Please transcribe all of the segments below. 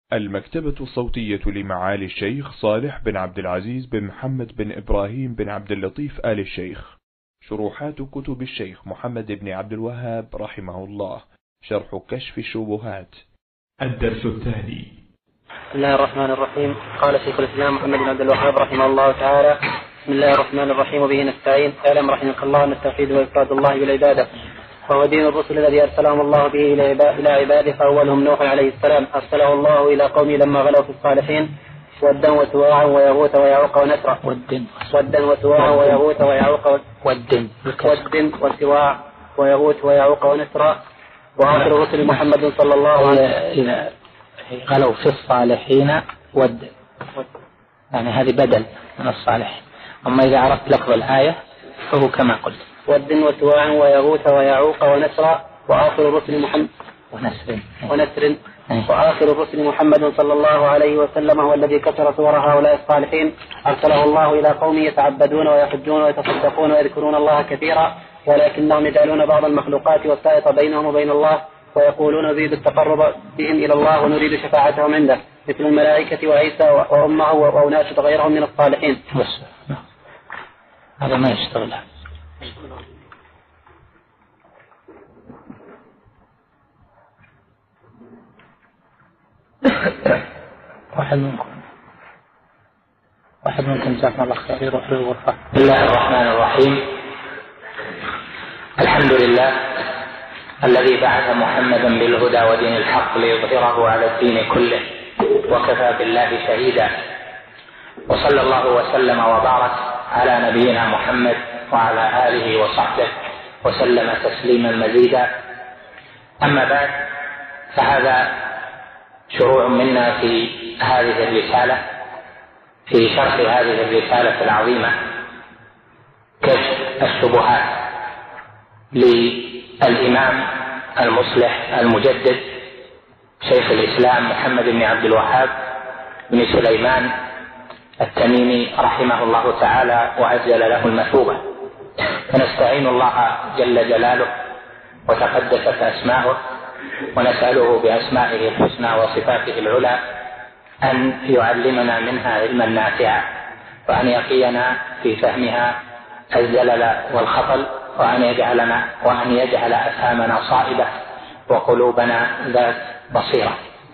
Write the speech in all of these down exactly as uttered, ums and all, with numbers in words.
المكتبة الصوتية لمعالي الشيخ صالح بن عبد العزيز بن محمد بن إبراهيم بن عبد اللطيف آل الشيخ. شروحات كتب الشيخ محمد بن عبد الوهاب رحمه الله. شرح كشف الشبهات. الدرس الثاني. بسم الله الرحمن الرحيم. قال شيخ الإسلام محمد بن عبد الوهاب رحمه الله تعالى: بسم الله الرحمن الرحيم وبه نستعين. اعلم رحمك الله أن التوحيد وإفراد الله بالعبادة وهو دين الرسل الذي أرسلهم الله به إلى عباده، فأولهم نوح عليه السلام أرسله الله إلى قومه لما غلوا في الصالحين ودا وسواعا ويغوث ويعوق ونسرا. ودا وسواعا ويغوث ويعوق ود وسواع ويغوث ويعوق ونسرا. وآخر الرسل محمد صلى الله عليه وسلم إذا غلوا في الصالحين ود، يعني هذه بدل من الصالح. أما إذا عرفت لفظ الآية فهو كما قلت: ود وسواع ويغوث ويعوق ونسرا. وآخر الرسل محمد ونسر ونسر وآخر الرسل محمد صلى الله عليه وسلم هو الذي كسر صور هؤلاء الصالحين، أرسله الله إلى قوم يتعبدون ويحجون ويتصدقون ويذكرون الله كثيرا، ولكنهم يجعلون بعض المخلوقات وسائط بينهم وبين الله، ويقولون نريد التقرب بهم إلى الله ونريد شفاعتهم عنده، مثل الملائكة وعيسى وأمه وأناس غيرهم من الصالحين. بس هذا ما يشتغل. واحد منكم واحد منكم جزاكم الله خير يروح للغرفة. بسم الله الرحمن الرحيم. الحمد لله الذي بعث محمدا بالهدى ودين الحق ليظهره على الدين كله، وكفى بالله شهيدا. وصلى الله وسلم وبارك على نبينا محمد وعلى آله وصحبه وسلم تسليما مزيدا. أما بعد، فهذا شروع منا في هذه الرسالة، في شرح هذه الرسالة العظيمة كشف الشبهات للإمام المصلح المجدد شيخ الإسلام محمد بن عبد الوهاب بن سليمان التميمي رحمه الله تعالى وعجل له المثوبة. فنستعين الله جل جلاله وتقدست أسماؤه، ونسأله بأسمائه الحسنى وصفاته العلى أن يعلمنا منها علما نافعا، وأن يقينا في فهمها الزلل والخطل، وأن يجعلنا وأن يجعل أفهامنا صائبة وقلوبنا ذات بصيرة.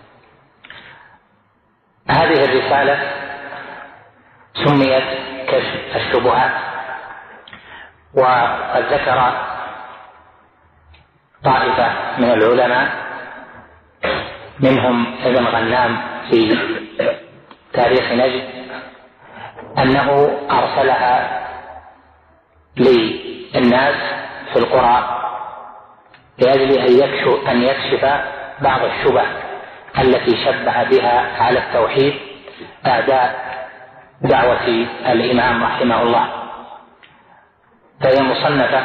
هذه الرسالة سميت كشف الشبهات، وقد ذكر طائفة من العلماء منهم ابن غنام في تاريخ نجد أنه أرسلها للناس في القرى لأجل أن يكشف, أن يكشف بعض الشبه التي شبه بها على التوحيد أعداء دعوة الإمام رحمه الله. فهي مصنفة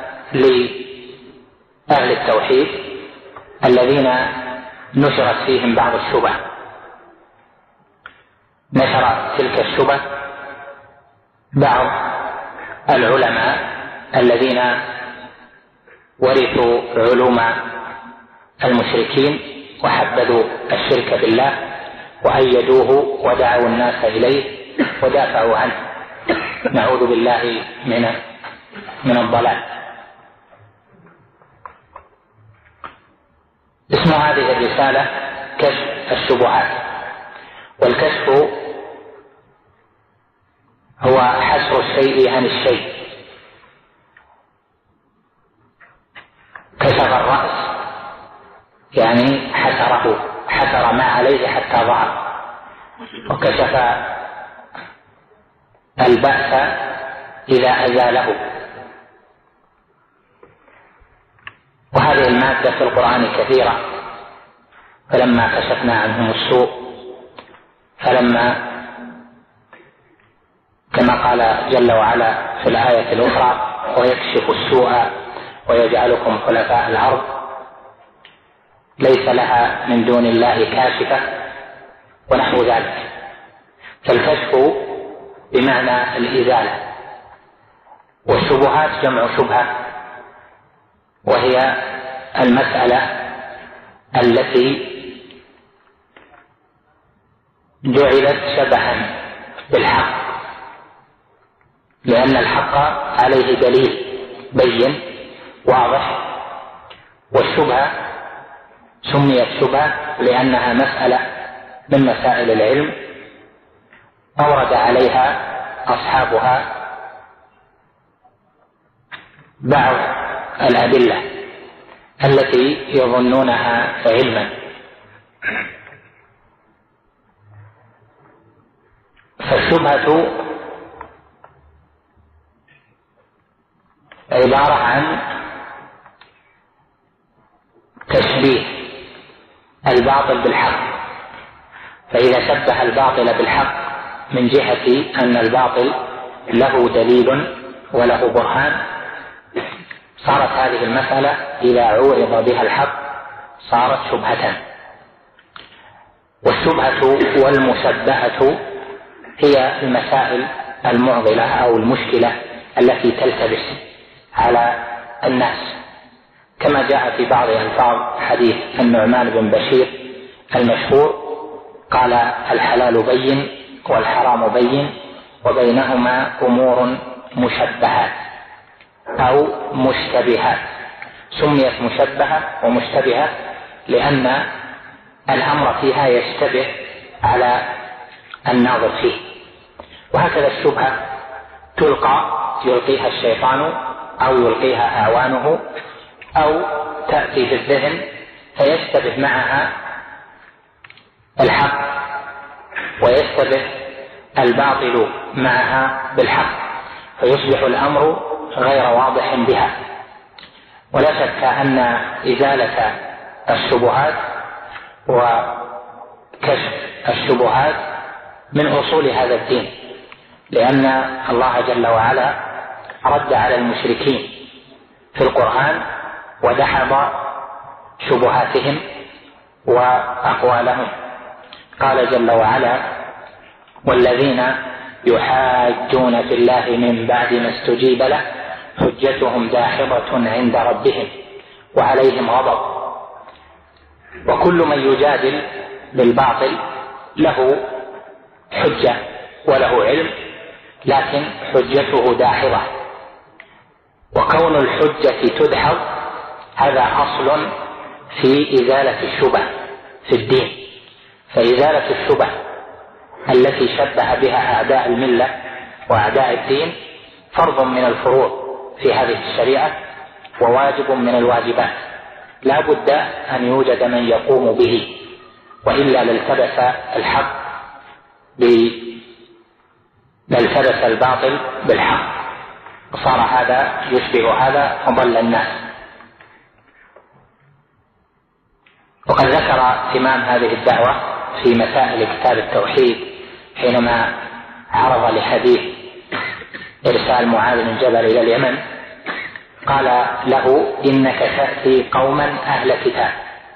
لأهل التوحيد الذين نشرت فيهم بعض الشبه. نشر تلك الشبه بعض العلماء الذين ورثوا علوم المشركين وحبذوا الشرك بالله وأيدوه ودعوا الناس إليه ودافعوا عنه. نعوذ بالله من من الضلال. اسم هذه الرسالة كشف الشبهات. والكشف هو حصر الشيء عن الشيء. كشف الرأس يعني حسره، حسر ما عليه حتى ظهر. وكشف البأس إذا أزاله. وهذه المادة في القرآن كثيرة. فلما كشفنا عنهم السوء، فلما كما قال جل وعلا في الآية الأخرى: ويكشف السوء ويجعلكم خلفاء الأرض ليس لها من دون الله كاشفة، ونحو ذلك. فالكشف بمعنى الإزالة. والشبهات جمع شبهة، وهي المسألة التي جعلت شبها بالحق، لأن الحق عليه دليل بين واضح، والشبهة سميت شبهة لأنها مسألة من مسائل العلم أورد عليها أصحابها بعض الأدلة التي يظنونها علما. فالشبهة عبارة عن تشبيه الباطل بالحق، فإذا شبه الباطل بالحق من جهة أن الباطل له دليل وله برهان، صارت هذه المسألة إذا عورض بها الحق صارت شبهة. والشبهة والمشبهة هي المسائل المعضلة أو المشكلة التي تلتبس على الناس، كما جاء في بعض ألفاظ حديث النعمان بن بشير المشهور قال: الحلال بين والحرام بين وبينهما أمور مشبهات أو مشتبهات. سميت مشبهة ومشتبهة لأن الأمر فيها يشتبه على الناظر فيه. وهكذا الشبهة تلقى يلقيها الشيطان أو يلقيها أعوانه أو تأتي في الذهن فيشتبه معها الحق ويشتبه الباطل معها بالحق، فيصبح الأمر غير واضح بها. ولا شك أن إزالة الشبهات وكشف الشبهات من أصول هذا الدين، لأن الله جل وعلا رد على المشركين في القرآن ودحض شبهاتهم وأقوالهم. قال جل وعلا: والذين يحاجون في الله من بعد ما استجيب له حجتهم داحضة عند ربهم وعليهم غضب. وكل من يجادل بالباطل له حجة وله علم، لكن حجته داحضة. وكون الحجة تدحض هذا أصل في إزالة الشبه في الدين. فإزالة الشبه التي شبه بها أعداء الملة وأعداء الدين فرض من الفروض في هذه الشريعة وواجب من الواجبات، لا بد أن يوجد من يقوم به، وإلا لالتبس الحق لالتبس الباطل بالحق، وصار هذا يشبه هذا وضل الناس. وقد ذكر إمام هذه الدعوة في مسائل كتاب التوحيد حينما عرض لحديث إرسال معاذ بن جبل إلى اليمن، قال له: إنك تأتي قوما أهل كتاب،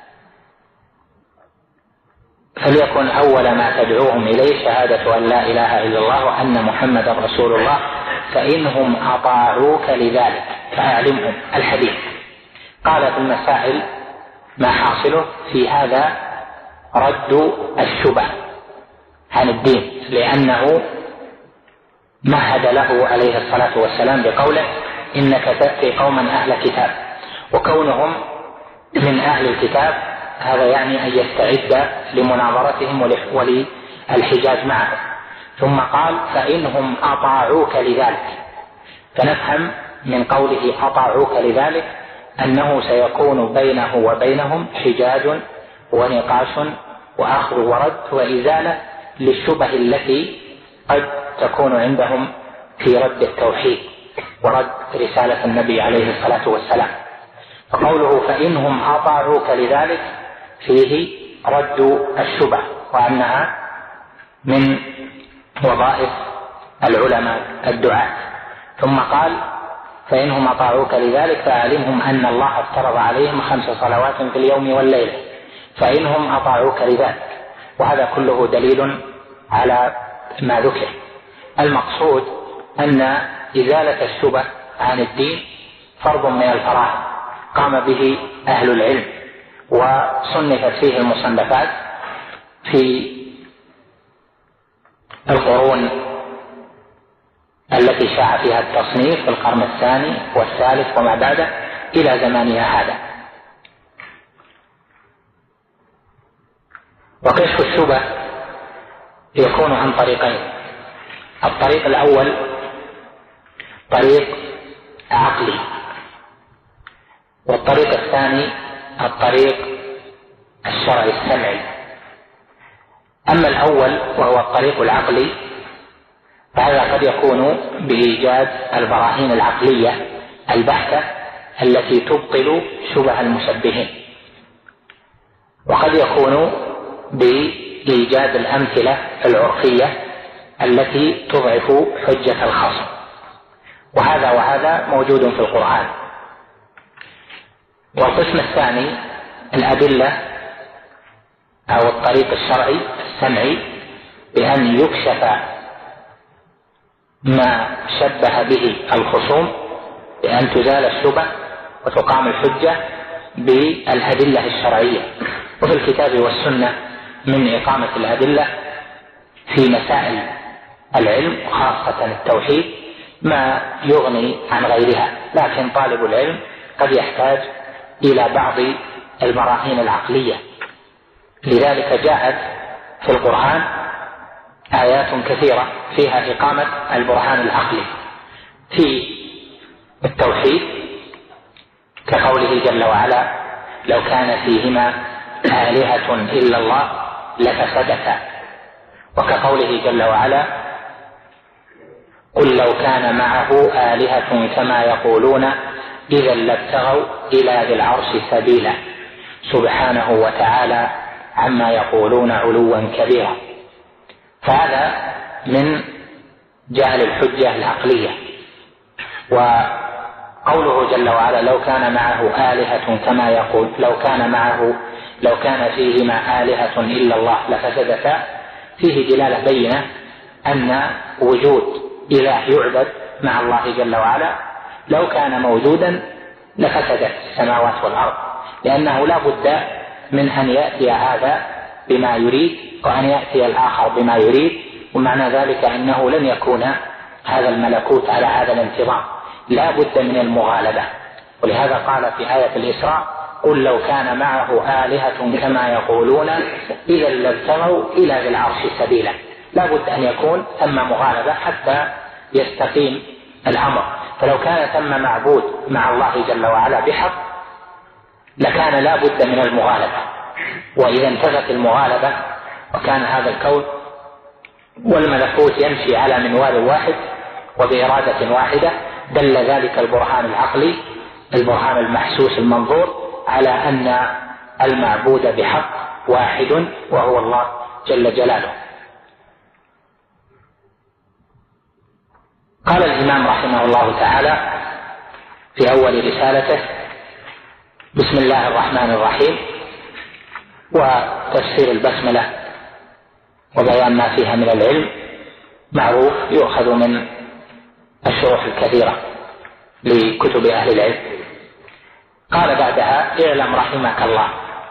فليكن أول ما تدعوهم إليه شهادة أن لا إله إلا الله وأن محمدا رسول الله، فإنهم أطاعوك لذلك فأعلمهم الحديث. قال في المسائل ما حاصله في هذا رد الشبه عن الدين، لأنه مهد له عليه الصلاة والسلام بقوله: إنك تأتي قوما أهل كتاب. وكونهم من أهل الكتاب هذا يعني أن يستعد لمناظرتهم وللحجاج معهم. ثم قال: فإنهم أطاعوك لذلك، فنفهم من قوله أطاعوك لذلك أنه سيكون بينه وبينهم حجاج ونقاش وأخذ ورد وإزالة للشبه التي قد تكون عندهم في رد التوحيد ورد رسالة النبي عليه الصلاة والسلام. فقوله فإنهم أطاعوك لذلك فيه رد الشبه، وأنها من وظائف العلماء الدعاة. ثم قال: فإنهم أطاعوك لذلك فأعلمهم أن الله افترض عليهم خمس صلوات في اليوم والليلة، فإنهم أطاعوك لذلك. وهذا كله دليل على ما ذكر. المقصود أن إزالة الشبه عن الدين فرض من الفرائض قام به أهل العلم، وصنفت فيه المصنفات في القرون التي شاع فيها التصنيف في القرن الثاني والثالث وما بعده إلى زمانها هذا. وكشف الشبه يكون عن طريقين: الطريق الأول طريق عقلي، والطريق الثاني الطريق الشرعي السمعي. أما الأول وهو الطريق العقلي فهذا قد يكون بإيجاد البراهين العقلية البحتة التي تبطل شبه المشبهين، وقد يكون بإيجاد الأمثلة العرفية التي تضعف حجة الخصم، وهذا وهذا موجود في القرآن. والقسم الثاني الأدلة أو الطريق الشرعي السمعي، بأن يكشف ما شبه به الخصوم، بأن تزال الشبه وتقام الحجة بالأدلة الشرعية. وفي الكتاب والسنة من إقامة الأدلة في مسائل العلم خاصة التوحيد ما يغني عن غيرها، لكن طالب العلم قد يحتاج إلى بعض البراهين العقلية. لذلك جاءت في القرآن آيات كثيرة فيها إقامة البرهان العقلي في التوحيد، كقوله جل وعلا: لو كان فيهما آلهة إلا الله لفسدتا، وكقوله جل وعلا: قل لو كان معه آلهة كما يقولون إذا لابتغوا إلى ذي العرش سبيلا سبحانه وتعالى عما يقولون علوا كبيرا. فهذا من جعل الحجة العقلية. وقوله جل وعلا: لو كان معه آلهة كما يقول، لو كان معه لو كان فيهما آلهة إلا الله لفسدتا، فيه دلالة بينة أن وجود إله يعبد مع الله جل وعلا لو كان موجودا لفسدت السماوات والأرض، لأنه لا بد من أن يأتي هذا بما يريد وأن يأتي الآخر بما يريد، ومعنى ذلك أنه لن يكون هذا الملكوت على هذا الانتظام، لا بد من المغالبة. ولهذا قال في آية الإسراء: قل لو كان معه آلهة كما يقولون إذا لابتغوا إلى ذي العرش سبيلا. لا بد أن يكون ثم مغالبة حتى يستقيم الأمر. فلو كان ثم معبود مع الله جل وعلا بحق لكان لا بد من المغالبة، وإذا انتفت المغالبة وكان هذا الكون والملكوت يمشي على منوال واحد وبإرادة واحدة، دل ذلك البرهان العقلي البرهان المحسوس المنظور على أن المعبود بحق واحد وهو الله جل جلاله. قال الإمام رحمه الله تعالى في أول رسالته: بسم الله الرحمن الرحيم. وتفسير البسملة وبيان ما فيها من العلم معروف، يؤخذ من الشروح الكثيرة لكتب أهل العلم. قال بعدها: اعلم رحمك الله.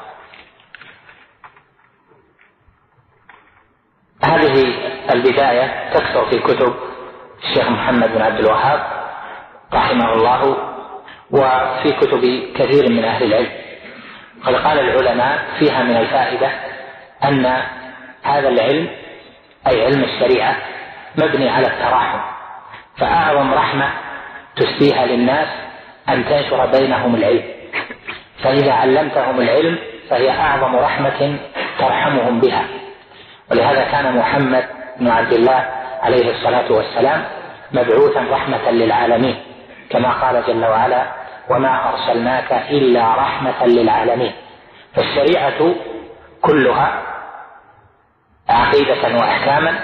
هذه البداية تكثر في كتب الشيخ محمد بن عبد الوهاب رحمه الله وفي كتب كثير من أهل العلم. قد قال العلماء فيها من الفائدة أن هذا العلم أي علم الشريعة مبني على التراحم، فأعظم رحمة تسديها للناس أن تنشر بينهم العلم، فإذا علمتهم العلم فهي أعظم رحمة ترحمهم بها. ولهذا كان محمد بن عبد الله عليه الصلاة والسلام مبعوثا رحمة للعالمين، كما قال جل وعلا: وما أرسلناك إلا رحمة للعالمين. فالشريعة كلها عقيدة وأحكاما،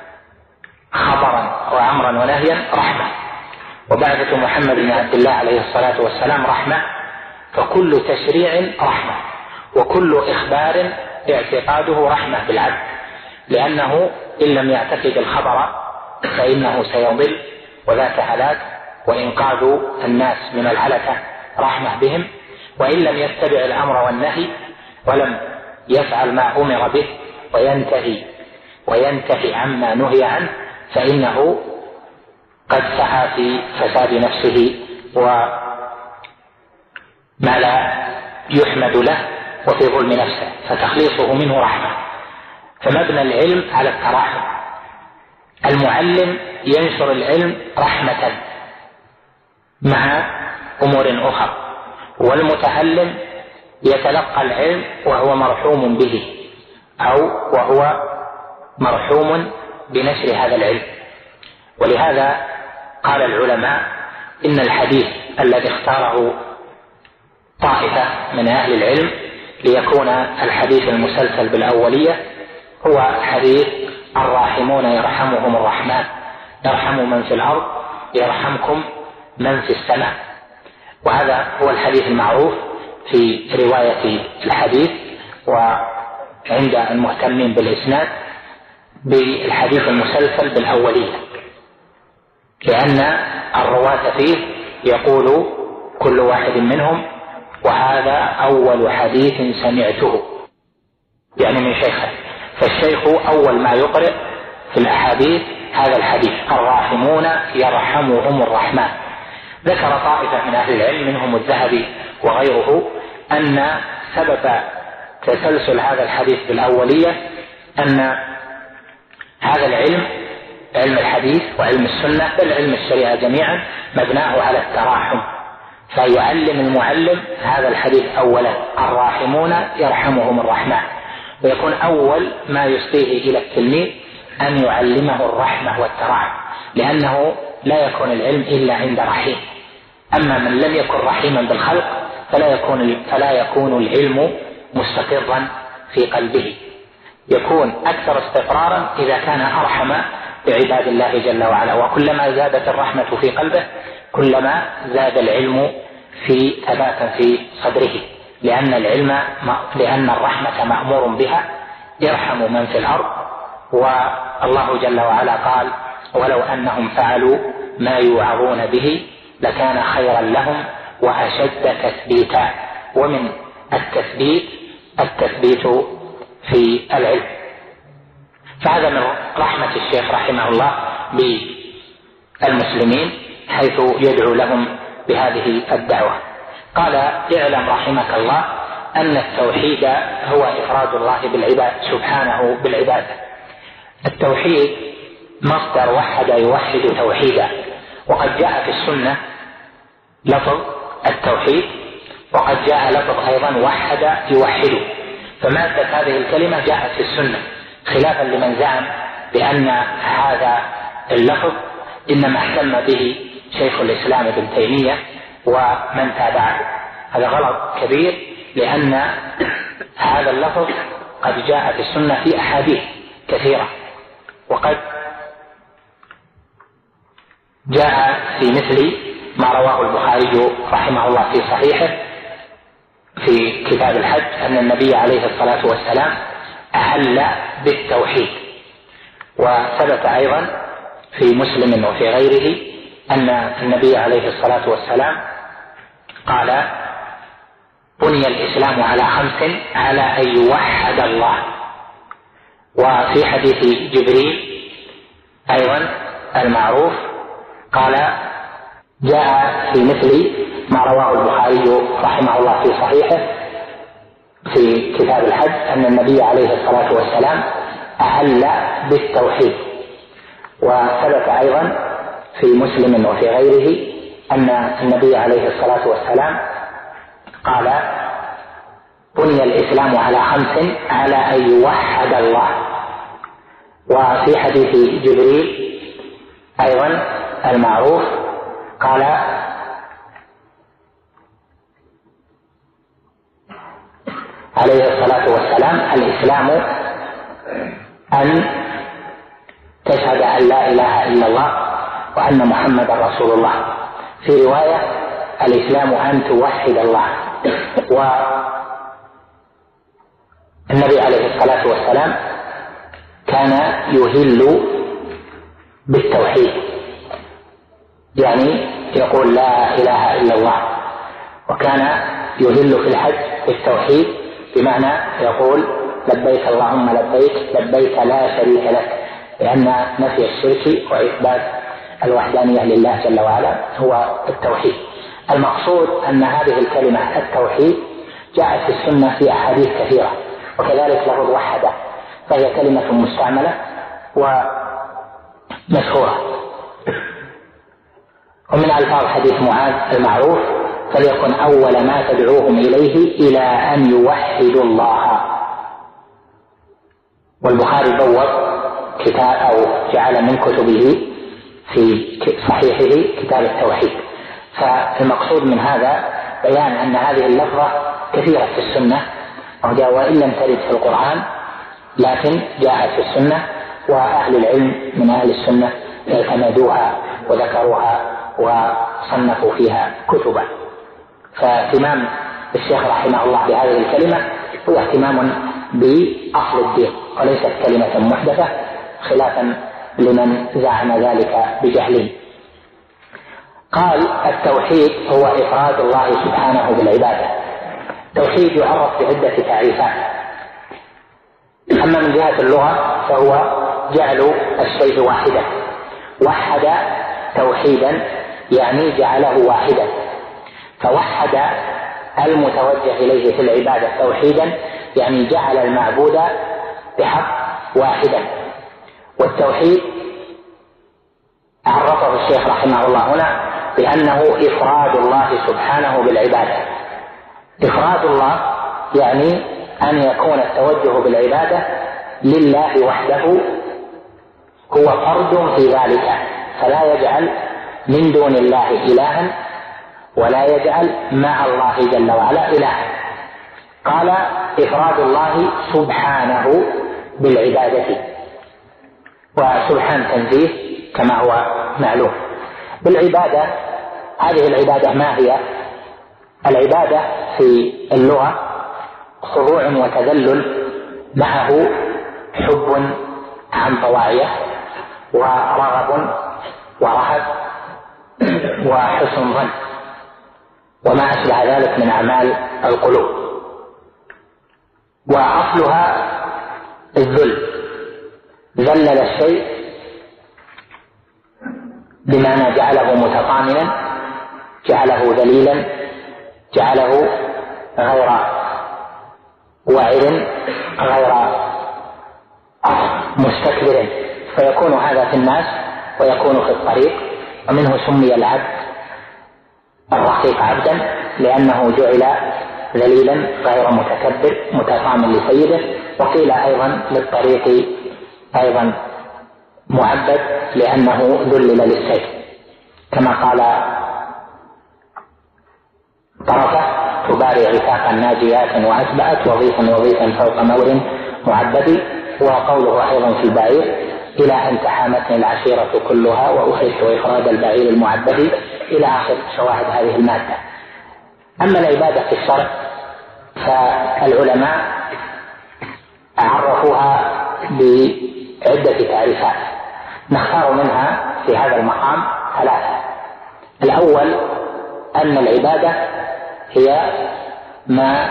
خبرا وأمرا ونهيا رحمة، وبعثة محمد بن عبد الله عليه الصلاة والسلام رحمة. فكل تشريع رحمة، وكل إخبار اعتقاده رحمة بالعبد، لأنه إن لم يعتقد الخبر فإنه سيضل وذاك هلاك، وإنقاذ الناس من الهلكة رحمة بهم، وإن لم يتبع الأمر والنهي ولم يفعل ما أمر به وينتهي وينتهي عما نهي عنه فإنه قد سعى في فساد نفسه وما لا يحمد له وفي ظلم نفسه، فتخليصه منه رحمة. فمبنى العلم على التراحم. المعلم ينشر العلم رحمة مع أمور أخرى، والمتعلم يتلقى العلم وهو مرحوم به أو وهو مرحوم بنشر هذا العلم. ولهذا قال العلماء إن الحديث الذي اختاره طائفة من أهل العلم ليكون الحديث المسلسل بالأولية هو حديث الراحمون يرحمهم الرحمن، يرحم من في الأرض يرحمكم من في السماء. وهذا هو الحديث المعروف في رواية الحديث وعند المهتمين بالإسناد بالحديث المسلسل بالأولية، لأن الرواة فيه يقول كل واحد منهم وهذا أول حديث سمعته، يعني من شيخه. فالشيخ أول ما يقرأ في الأحاديث هذا الحديث الراحمون يرحمهم الرحمن. ذكر طائفة من أهل العلم منهم الذهبي وغيره أن سبب تسلسل هذا الحديث بالأولية أن هذا العلم، علم الحديث وعلم السنة بل علم الشريعة جميعا، مبناه على التراحم، فيعلم المعلم هذا الحديث أولا الراحمون يرحمهم الرحمن، ويكون أول ما يسديه إلى التلميذ أن يعلمه الرحمة والتراحم، لأنه لا يكون العلم إلا عند رحيم. أما من لم يكن رحيما بالخلق فلا يكون, فلا يكون العلم مستقرا في قلبه، يكون أكثر استقرارا إذا كان أرحم بعباد الله جل وعلا. وكلما زادت الرحمة في قلبه كلما زاد العلم في ثباتا في صدره، لأن العلم لأن الرحمة مأمور بها، يرحم من في الأرض. والله جل وعلا قال ولو أنهم فعلوا ما يوعظون به لكان خيرا لهم وأشد تثبيتا. ومن التثبيت التثبيت في العلم. فهذا من رحمة الشيخ رحمه الله بالمسلمين حيث يدعو لهم بهذه الدعوة. قال اعلم رحمك الله أن التوحيد هو إفراد الله بالعباد سبحانه بالعبادة. التوحيد مصدر وحد يوحد توحيدا، وقد جاء في السنة لفظ التوحيد وقد جاء لفظ أيضا وحد يوحد، فمادة هذه الكلمة جاءت في السنة، خلافا لمن زعم بأن هذا اللفظ إنما اهتم به شيخ الإسلام ابن تيمية ومن تابعه. هذا غلط كبير، لأن هذا اللفظ قد جاء في السنة في أحاديث كثيرة، وقد جاء في مثل ما رواه البخاري رحمه الله في صحيحه في كتاب الحج أن النبي عليه الصلاة والسلام أهل بالتوحيد. وثبت أيضا في مسلم وفي غيره أن النبي عليه الصلاة والسلام قال بني الإسلام على خمس على أن يوحد الله. وفي حديث جبريل أيضا المعروف قال جاء في مثل ما رواه البخاري رحمه الله في صحيحه في كتاب الحج أن النبي عليه الصلاة والسلام أهل بالتوحيد. وثبت أيضا في مسلم وفي غيره أن النبي عليه الصلاة والسلام قال بني الإسلام على خمس على أن يوحد الله. وفي حديث جبريل أيضا المعروف قال عليه الصلاة والسلام الإسلام أن تشهد أن لا إله إلا الله وأن محمد رسول الله. في رواية الإسلام أن توحد الله. والنبي عليه الصلاة والسلام كان يهل بالتوحيد، يعني يقول لا إله إلا الله، وكان يهل في الحج بالتوحيد بمعنى يقول لبيك اللهم لبيك لبيك لا شريك لك، لأن نفي الشرك وإثبات الوحدانية لله جل وعلا هو التوحيد. المقصود أن هذه الكلمة التوحيد جاءت في السنة في أحاديث كثيرة، وكذلك لفظ وحده، فهي كلمة مستعملة ومشهورة. ومن ألفاظ حديث معاذ المعروف: فليكن أول ما تدعوهم إليه إلى أن يوحدوا الله. والبخاري بوّب كتاب أو جعل من كتبه في صحيحه كتاب التوحيد. فالمقصود من هذا بيان أن هذه اللفظة كثيرة في السنة، وإن لم ترد في القرآن لكن جاءت في السنة، وأهل العلم من أهل السنة اعتمدوها وذكروها وصنفوا فيها كتبا. فاهتمام الشيخ رحمه الله بهذه الكلمة هو اهتمام بأصل الدين، وليست كلمة محدثة خلافا لمن زعم ذلك بجهل. قال: التوحيد هو إفراد الله سبحانه بالعبادة. التوحيد يعرف بعدة تعريفات. أما من جهة اللغة فهو جعل الشيء واحدا. وحد توحيدا يعني جعله واحدا، فوحد المتوجه إليه في العبادة توحيدا يعني جعل المعبود بحق واحدا. والتوحيد عرفه الشيخ رحمه الله هنا بأنه إفراد الله سبحانه بالعبادة. إفراد الله يعني أن يكون التوجه بالعبادة لله وحده، هو فرد في ذلك، فلا يجعل من دون الله إلها ولا يجعل مع الله جل وعلا إلها. قال: إفراد الله سبحانه بالعبادة، وسبحان تنزيه كما هو معلوم. بالعبادة، هذه العبادة ما هي؟ العبادة في اللغة خضوع وتذلل معه حب عن طواعية ورغب ورهب وحسن ظن وما أشبه ذلك من أعمال القلوب. وأصلها الذل، ذلل الشيء بمعنى جعله متطامنا، جعله ذليلا، جعله غير واعر غير مستكبر، فيكون هذا في الناس ويكون في الطريق. ومنه سمي العبد الرقيق عبدا لأنه جعل ذليلا غير متكبر متطامن لسيده. وقيل أيضا للطريق أيضا معبد لأنه ذلل للسير، كما قال طرفه: تباري عتاقا ناجيات وأسبأت وظيفا وظيفا فوق مور معبد. وقوله أيضا في البعير: إلى أن تحامتني العشيرة كلها وأحيت إفراد البعير المعبد، إلى آخر شواهد هذه المادة. أما العبادة في الشرع فالعلماء عرفوها بعدة تعريفات، نختار منها في هذا المقام ثلاثة. الأول أن العبادة هي ما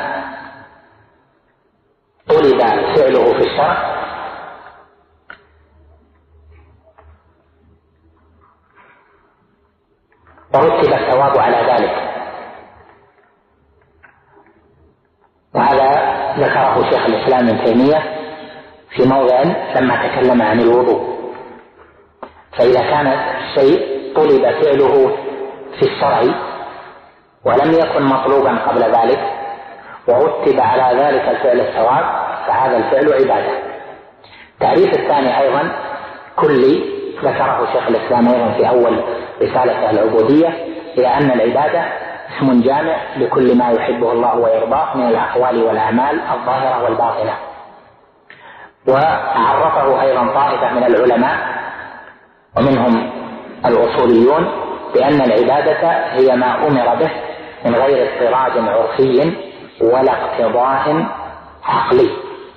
طلب فعله في الشرع ورتب الثواب على ذلك، وهذا ذكره شيخ الإسلام ابن تيمية في موضع لما تكلم عن الوضوء. فإذا كان الشيء طلب فعله في الشرع ولم يكن مطلوبا قبل ذلك ورتب على ذلك الفعل الثواب فهذا الفعل عبادة. التعريف الثاني أيضا كلي ذكره شيخ الإسلام أيضا في أول رسالة العبودية، إلى أن العبادة اسم جامع لكل ما يحبه الله ويرضاه من الأقوال والأعمال الظاهرة والباطنة. وعرفه أيضا طائفة من العلماء ومنهم الأصوليون بأن العبادة هي ما أمر به من غير اضطراد عرفي ولا اقتضاء عقلي.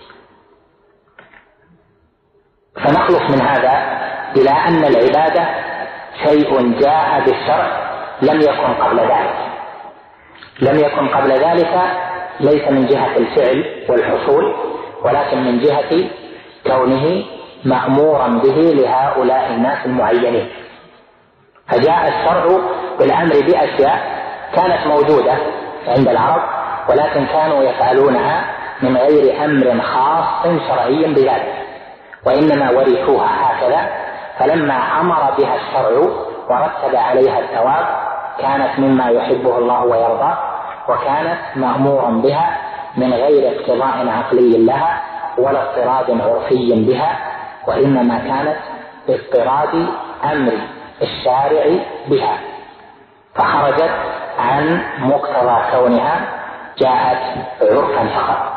فنخلص من هذا إلى أن العبادة شيء جاء بالشرع لم يكن قبل ذلك. لم يكن قبل ذلك ليس من جهة الفعل والحصول، ولكن من جهة كونه مأمورا به لهؤلاء الناس المعينين. فجاء الشرع بالأمر بأشياء كانت موجودة عند العرب ولكن كانوا يفعلونها من غير أمر خاص شرعي بذلك، وإنما ورثوها هكذا، فلما أمر بها الشرع ورتب عليها الثواب كانت مما يحبه الله ويرضاه، وكانت مأمورا بها من غير اقتضاء عقلي لها ولا اضطراد عرفي بها، وإنما كانت باضطراد أمر الشارع بها، فخرجت عن مقتضى كونها جاءت عرفا فقط.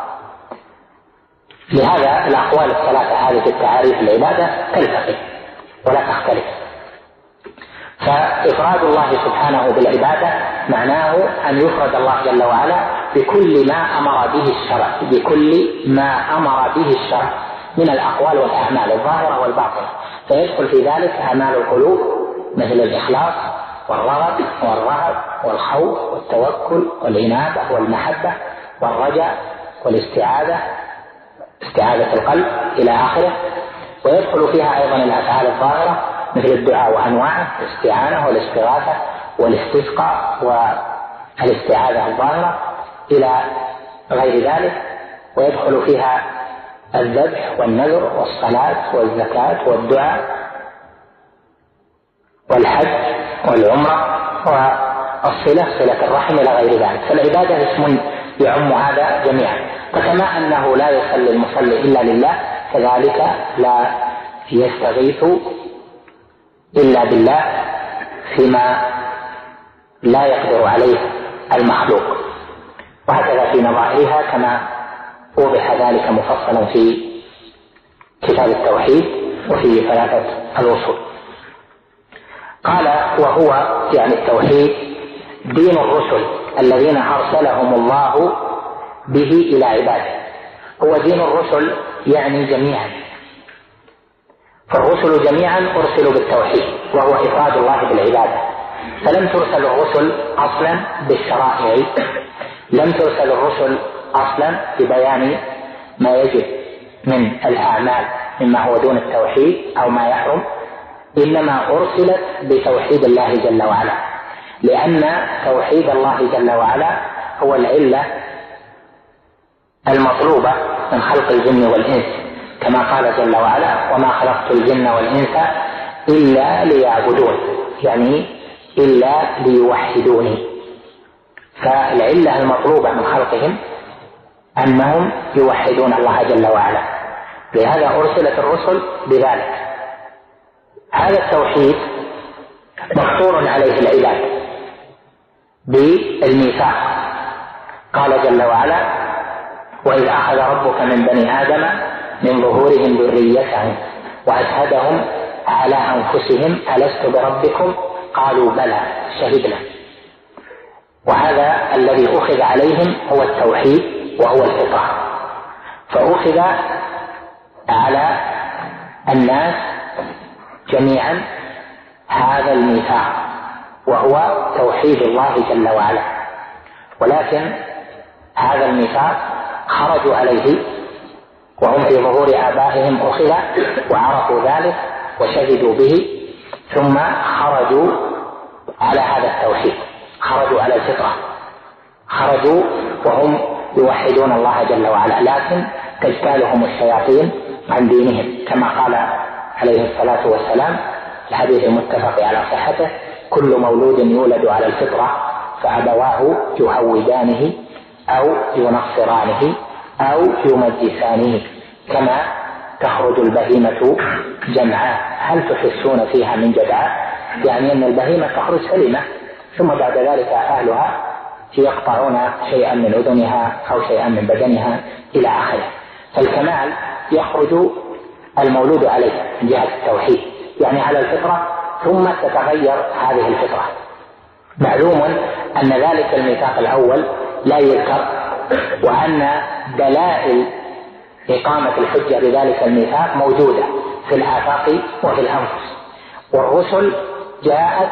لهذا الأقوال الثلاثة هذه في التعاريف العبادة تلتقي ولا تختلف. فإفراد الله سبحانه بالعبادة معناه أن يفرد الله جل وعلا بكل ما أمر به الشرع، بكل ما أمر به الشرع من الأقوال والأعمال الظاهرة والباطنة، فيدخل في ذلك أعمال القلوب مثل الإخلاص والرغب والرهب والخوف والتوكل والإنابة والمحبة والرجاء والاستعاذة، استعاذة القلب إلى آخره. ويدخل فيها أيضا الأفعال الظاهرة مثل الدعاء وأنواعه، الاستعانة والاستغاثة والاستسقاء والاستعاذة الظاهرة إلى غير ذلك. ويدخل فيها الذبح والنذر والصلاة والزكاة والدعاء والحج والعمرة والصلة، صلة الرحم إلى غير ذلك. فالعبادة اسم يعم هذا جميعا. فكما أنه لا يصلي المصلي إلا لله كذلك لا يستغيث إلا بالله فيما لا يقدر عليه المخلوق، وهكذا في نظائرها كما وضح ذلك مفصلا في كتاب التوحيد وفي ثلاثة الأصول. قال وهو يعني التوحيد دين الرسل الذين أرسلهم الله به إلى عباده. هو دين الرسل يعني جميعا، فالرسل جميعا أرسلوا بالتوحيد وهو إفراد الله بالعبادة. فلم ترسل الرسل أصلا بالشرائع، لم ترسل الرسل أصلا ببيان ما يجب من الأعمال مما هو دون التوحيد أو ما يحرم، إنما أرسلت بتوحيد الله جل وعلا، لأن توحيد الله جل وعلا هو العلة المطلوبة من خلق الجن والإنس، كما قال جل وعلا وما خلقت الجن والإنس إلا ليعبدون، يعني إلا ليوحدوني. فالعلة المطلوبة من خلقهم أنهم يوحدون الله جل وعلا، لهذا أرسلت الرسل بذلك. هذا التوحيد مفطور عليه العباد بالميثاق، قال جل وعلا وإذ أخذ ربك من بني آدم من ظهورهم ذريتهم وأشهدهم على أنفسهم ألست بربكم قالوا بلى شهدنا. وهذا الذي أخذ عليهم هو التوحيد وهو الفطرة، فأخذ على الناس جميعا هذا الميثاق وهو توحيد الله جل وعلا، ولكن هذا الميثاق خرجوا عليه وهم في ظهور آبائهم أخذ وعرفوا ذلك وشهدوا به، ثم خرجوا على هذا التوحيد، خرجوا على الفطرة، خرجوا وهم يوحدون الله جل وعلا، لكن تجتالهم الشياطين عن دينهم، كما قال عليه الصلاة والسلام الحديث المتفق على صحته كل مولود يولد على الفطرة فأبواه يهودانه أو ينصرانه أو يمجسانه كما تخرج البهيمة جمعاء هل تحسون فيها من جدعاء، يعني أن البهيمة تخرج سليمة ثم بعد ذلك أهلها يقطعون شيئا من أذنها أو شيئا من بدنها إلى آخره. فالكمال يخرج المولود عليه من جهة التوحيد، يعني على الفطرة، ثم تتغير هذه الفطرة. معلوم أن ذلك الميثاق الأول لا يذكر، وأن دلائل إقامة الحجة بذلك الميثاق موجودة في الآفاق وفي الأنفس، والرسل جاءت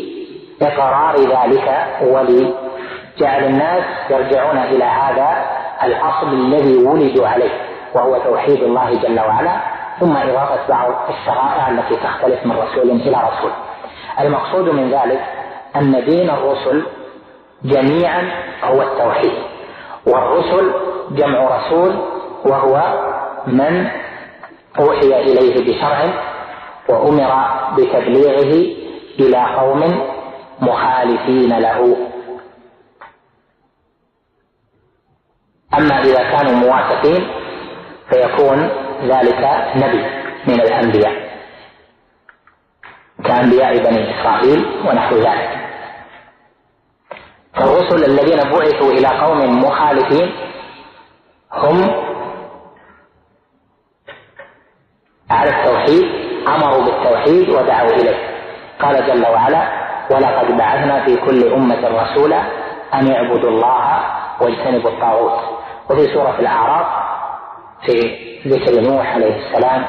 لإقرار ذلك ولجعل الناس يرجعون إلى هذا الأصل الذي ولدوا عليه وهو توحيد الله جل وعلا، ثم إضافة بعض الشرائع التي تختلف من رسول إلى رسول. المقصود من ذلك أن دين الرسل جميعا هو التوحيد، والرسل جمع رسول وهو من أوحي إليه بشرع وأمر بتبليغه إلى قوم مخالفين له. أما إذا كانوا موافقين فيكون ذلك نبي من الأنبياء كأنبياء بني إسرائيل ونحو ذلك. فالرسل الذين بعثوا إلى قوم مخالفين هم على التوحيد، أمروا بالتوحيد ودعوا إليه. قال جل وعلا: ولقد بعثنا في كل أمة رسولا أن اعبدوا الله واجتنبوا الطاغوت. وفي سورة الأعراف في ذكر نوح عليه السلام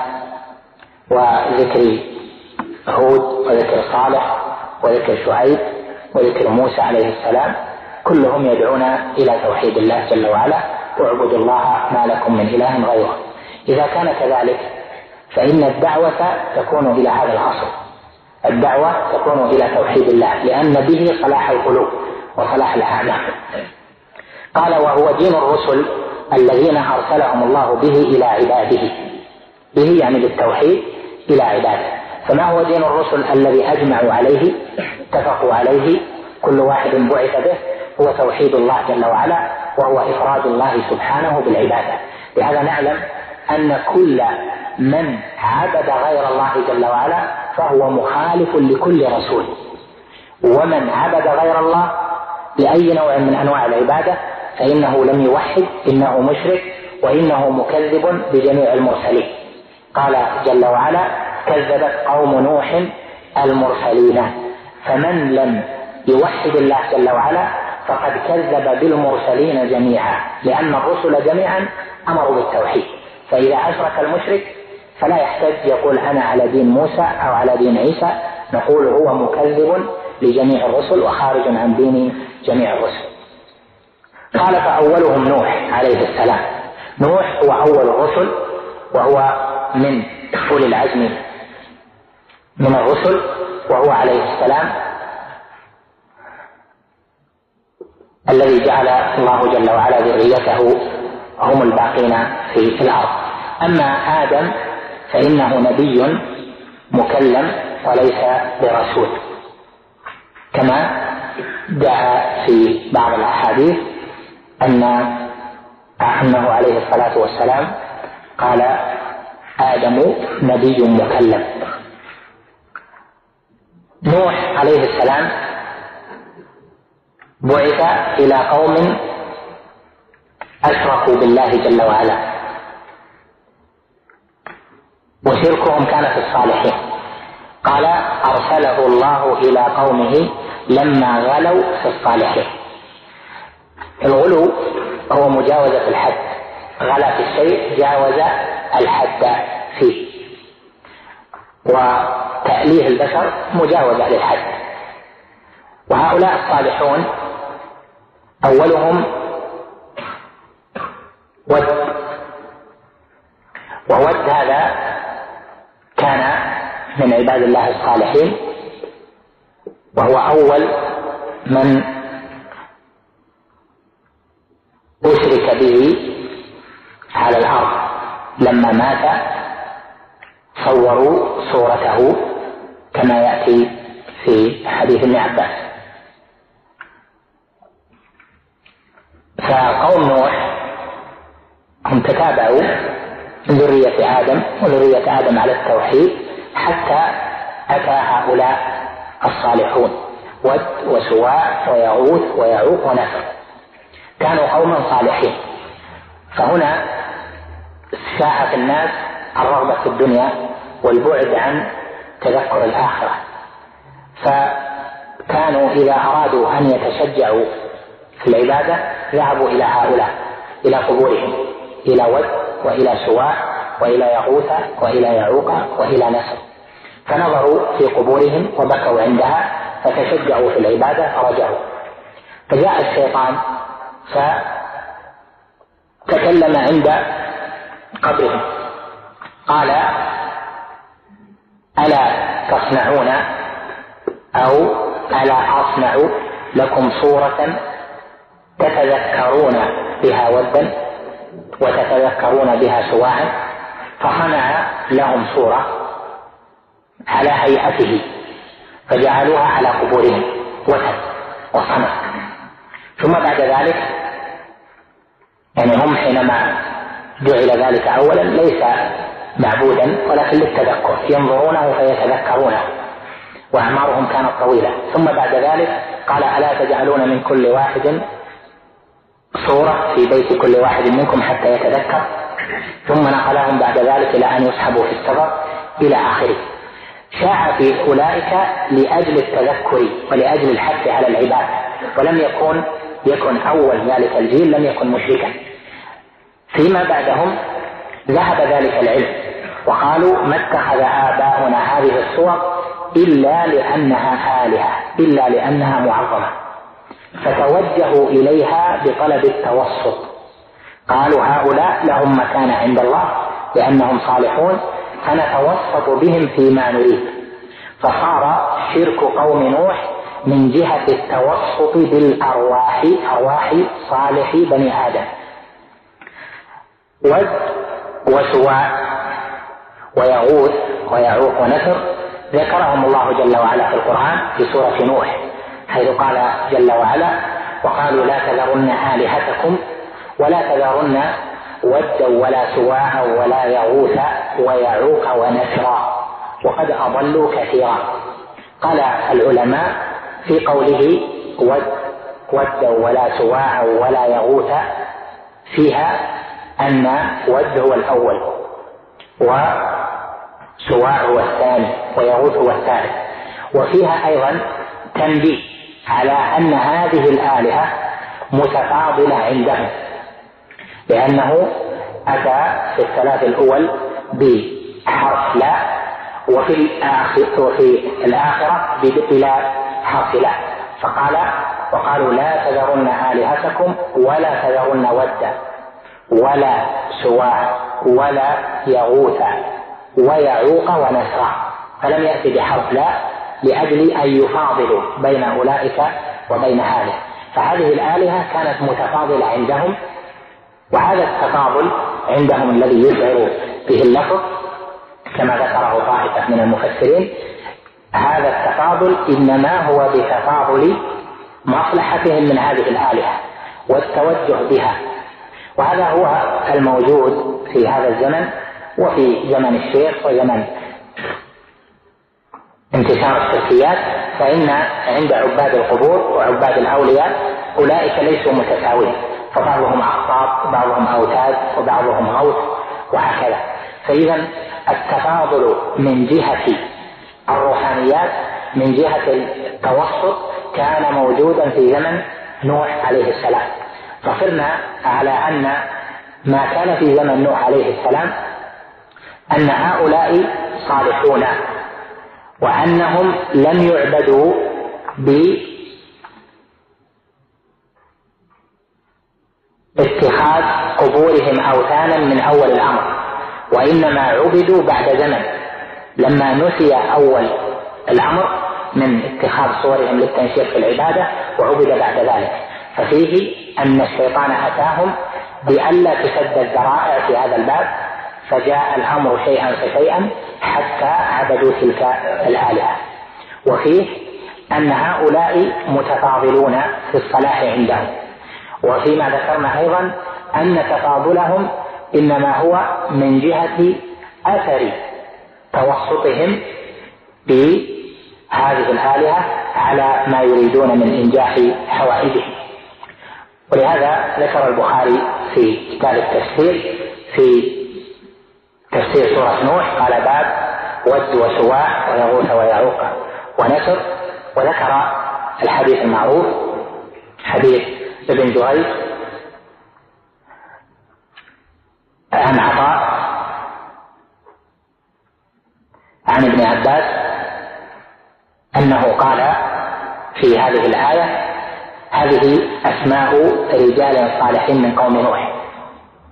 وذكر هود وذكر صالح وذكر شعيب وذكر موسى عليه السلام كلهم يدعون إلى توحيد الله جل وعلا: واعبدوا الله ما لكم من إله غيره. إذا كان كذلك فإن الدعوة تكون إلى هذا الأصل، الدعوة تكون إلى توحيد الله، لأن به صلاح القلوب وصلاح الأعمال. قال: وهو دين الرسل الذين أرسلهم الله به إلى عباده، به يعني بالتوحيد إلى عباده. فما هو دين الرسل الذي أجمعوا عليه اتفقوا عليه كل واحد بعث به؟ هو توحيد الله جل وعلا، وهو إفراد الله سبحانه بالعبادة. لهذا نعلم أن كل من عبد غير الله جل وعلا فهو مخالف لكل رسول، ومن عبد غير الله لأي نوع من أنواع العبادة فإنه لم يوحد، إنه مشرك وإنه مكذب بجميع المرسلين. قال جل وعلا: كذبت قوم نوح المرسلين. فمن لم يوحد الله جل وعلا فقد كذب بالمرسلين جميعا، لأن الرسل جميعا أمروا بالتوحيد. فإذا أشرك المشرك فلا يحتاج يقول أنا على دين موسى أو على دين عيسى، نقول هو مكذب لجميع الرسل وخارج عن دين جميع الرسل. قال: فأولهم نوح عليه السلام. نوح هو أول الرسل، وهو من أولي العزم من الرسل، وهو عليه السلام الذي جعل الله جل وعلا ذريته هم الباقين في الأرض. أما آدم فإنه نبي مكلم وليس برسول، كما جاء في بعض الأحاديث أن أنه عليه الصلاة والسلام قال: آدم نبي مكلم. نوح عليه السلام بعث إلى قوم أشركوا بالله جل وعلا، وشركهم كان في الصالحين. قال: أرسله الله إلى قومه لما غلوا في الصالحين. الغلو هو مجاوزة الحد، غلا في الشيء جاوز الحد فيه، وتأليه البشر مجاوزة للحد. وهؤلاء الصالحون أولهم ود، وود هذا كان من عباد الله الصالحين، وهو أول من أشرك به على الأرض. لما مات صوروا صورته كما يأتي في حديث ابن عباس. فقوم نوح هم تتابعوا ذرية آدم وذرية آدم على التوحيد حتى أتى هؤلاء الصالحون ود وسواع ويغوث ويعوق ونسر، كانوا قوما صالحين. فهنا شاع في الناس الرغبة في الدنيا والبعد عن تذكر الآخرة، فكانوا إذا أرادوا أن يتشجعوا في العبادة ذهبوا إلى هؤلاء، إلى قبورهم، إلى ود وإلى سواع وإلى يغوث وإلى يعوق وإلى نسر، فنظروا في قبورهم وبكوا عندها فتشجعوا في العبادة فرجعوا. فجاء الشيطان تكلم عند قبرهم قال: ألا تصنعون أو ألا أصنع لكم صورة تتذكرون بها ودا وتتذكرون بها سواعا؟ فصنع لهم صورة على هيئته فجعلوها على قبورهم وثن وصنم. ثم بعد ذلك يعني هم حينما جعل ذلك أولا ليس معبودا ولكن للتذكر، ينظرونه فيتذكرونه، وأعمارهم كانت طويلة. ثم بعد ذلك قال: ألا تجعلون من كل واحد صورة في بيت كل واحد منكم حتى يتذكر؟ ثم نقلهم بعد ذلك إلى أن يسحبوا في السفر إلى آخره. شاع في أولئك لأجل التذكر ولأجل الحث على العبادة، ولم يكن يكن أول ذلك الجيل لم يكن مشركا. فيما بعدهم ذهب ذلك العلم وقالوا: ما اتخذ آباؤنا هذه الصور إلا لأنها آلهة، إلا لأنها معظمة، فتوجهوا إليها بطلب التوسط. قالوا: هؤلاء لهم مكانة عند الله لأنهم صالحون، فنتوسط بهم فيما نريد. فصار شرك قوم نوح من جهة التوسط بالأرواح، أرواح صالح بني آدم. ود وسواع ويغوث ويعوق ونسر ذكرهم الله جل وعلا في القرآن في سورة نوح، حيث قال جل وعلا: وقالوا لا تذرن آلهتكم ولا تذرن ودا ولا سواعا ولا يغوث ويعوق ونسرا وقد أضلوا كثيرا. قال العلماء في قوله ود ودا ولا سواعا ولا يغوث فيها أن ود هو الأول وسواع هو الثاني ويغوث هو الثالث. وفيها أيضا تنبيه على أن هذه الآلهة متفاضلة عندهم، لأنه أتى في الثلاث الأول بحرف لا، وفي الآخرة, وفي الآخرة بلا حرف لا. فقال: وقالوا لا تذرن آلهتكم ولا تذرن ودا ولا سواع ولا يغوث ويعوق ونسرا، فلم يأتي بحرف لا لأجل أن يفاضلوا بين أولئك وبين هذه. فهذه الآلهة كانت متفاضلة عندهم، وهذا التفاضل عندهم الذي يشعر به اللفظ كما ذكره طائفة من المفسرين، هذا التفاضل إنما هو بتفاضل مصلحتهم من هذه الآلهة والتوجه بها. وهذا هو الموجود في هذا الزمن وفي زمن الشيخ وزمن انتشار الشركيات. فإن عند عباد القبور وعباد الأولياء أولئك ليسوا متساوين، فبعضهم أقطاب وبعضهم أوتاد وبعضهم غوث وهكذا. فإذا التفاضل من جهة الروحانيات من جهة التوسط كان موجودا في زمن نوح عليه السلام. فصرنا على أن ما كان في زمن نوح عليه السلام أن هؤلاء صالحون، وأنهم لم يعبدوا باتخاذ قبورهم أوثانا من أول الأمر، وإنما عبدوا بعد زمن لما نسي أول الأمر من اتخاذ صورهم للتنشير في العبادة وعبد بعد ذلك. ففيه أن الشيطان أتاهم بألا تسد الذرائع في هذا الباب، فجاء الأمر شيئا فشيئا حتى عبدوا تلك الآلهة. وفيه أن هؤلاء متفاضلون في الصلاح عندهم. وفيما ذكرنا أيضا أن تفاضلهم إنما هو من جهة أثر توسطهم بهذه الآلهة على ما يريدون من إنجاح حوائجهم. ولهذا ذكر البخاري في كتاب التفسير في تفسير سورة نوح قال: باب ود وسواع ويغوث ويعوق ونسر. وذكر الحديث المعروف حديث ابن جريج عن عطاء عن ابن عباس أنه قال في هذه الآية: هذه أسماء رجال صالحين من قوم نوح،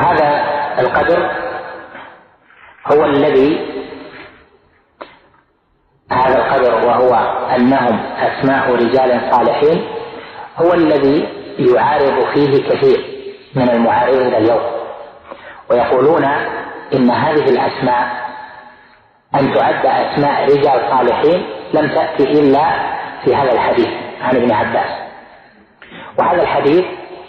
وهذا القدر هو الذي هذا القدر وهو أنهم أسماء رجال صالحين هو الذي يعارض فيه كثير من المعارضين اليوم، ويقولون إن هذه الأسماء أن تعد أسماء رجال صالحين لم تأتي إلا في هذا الحديث عن ابن عباس. وهذا الحديث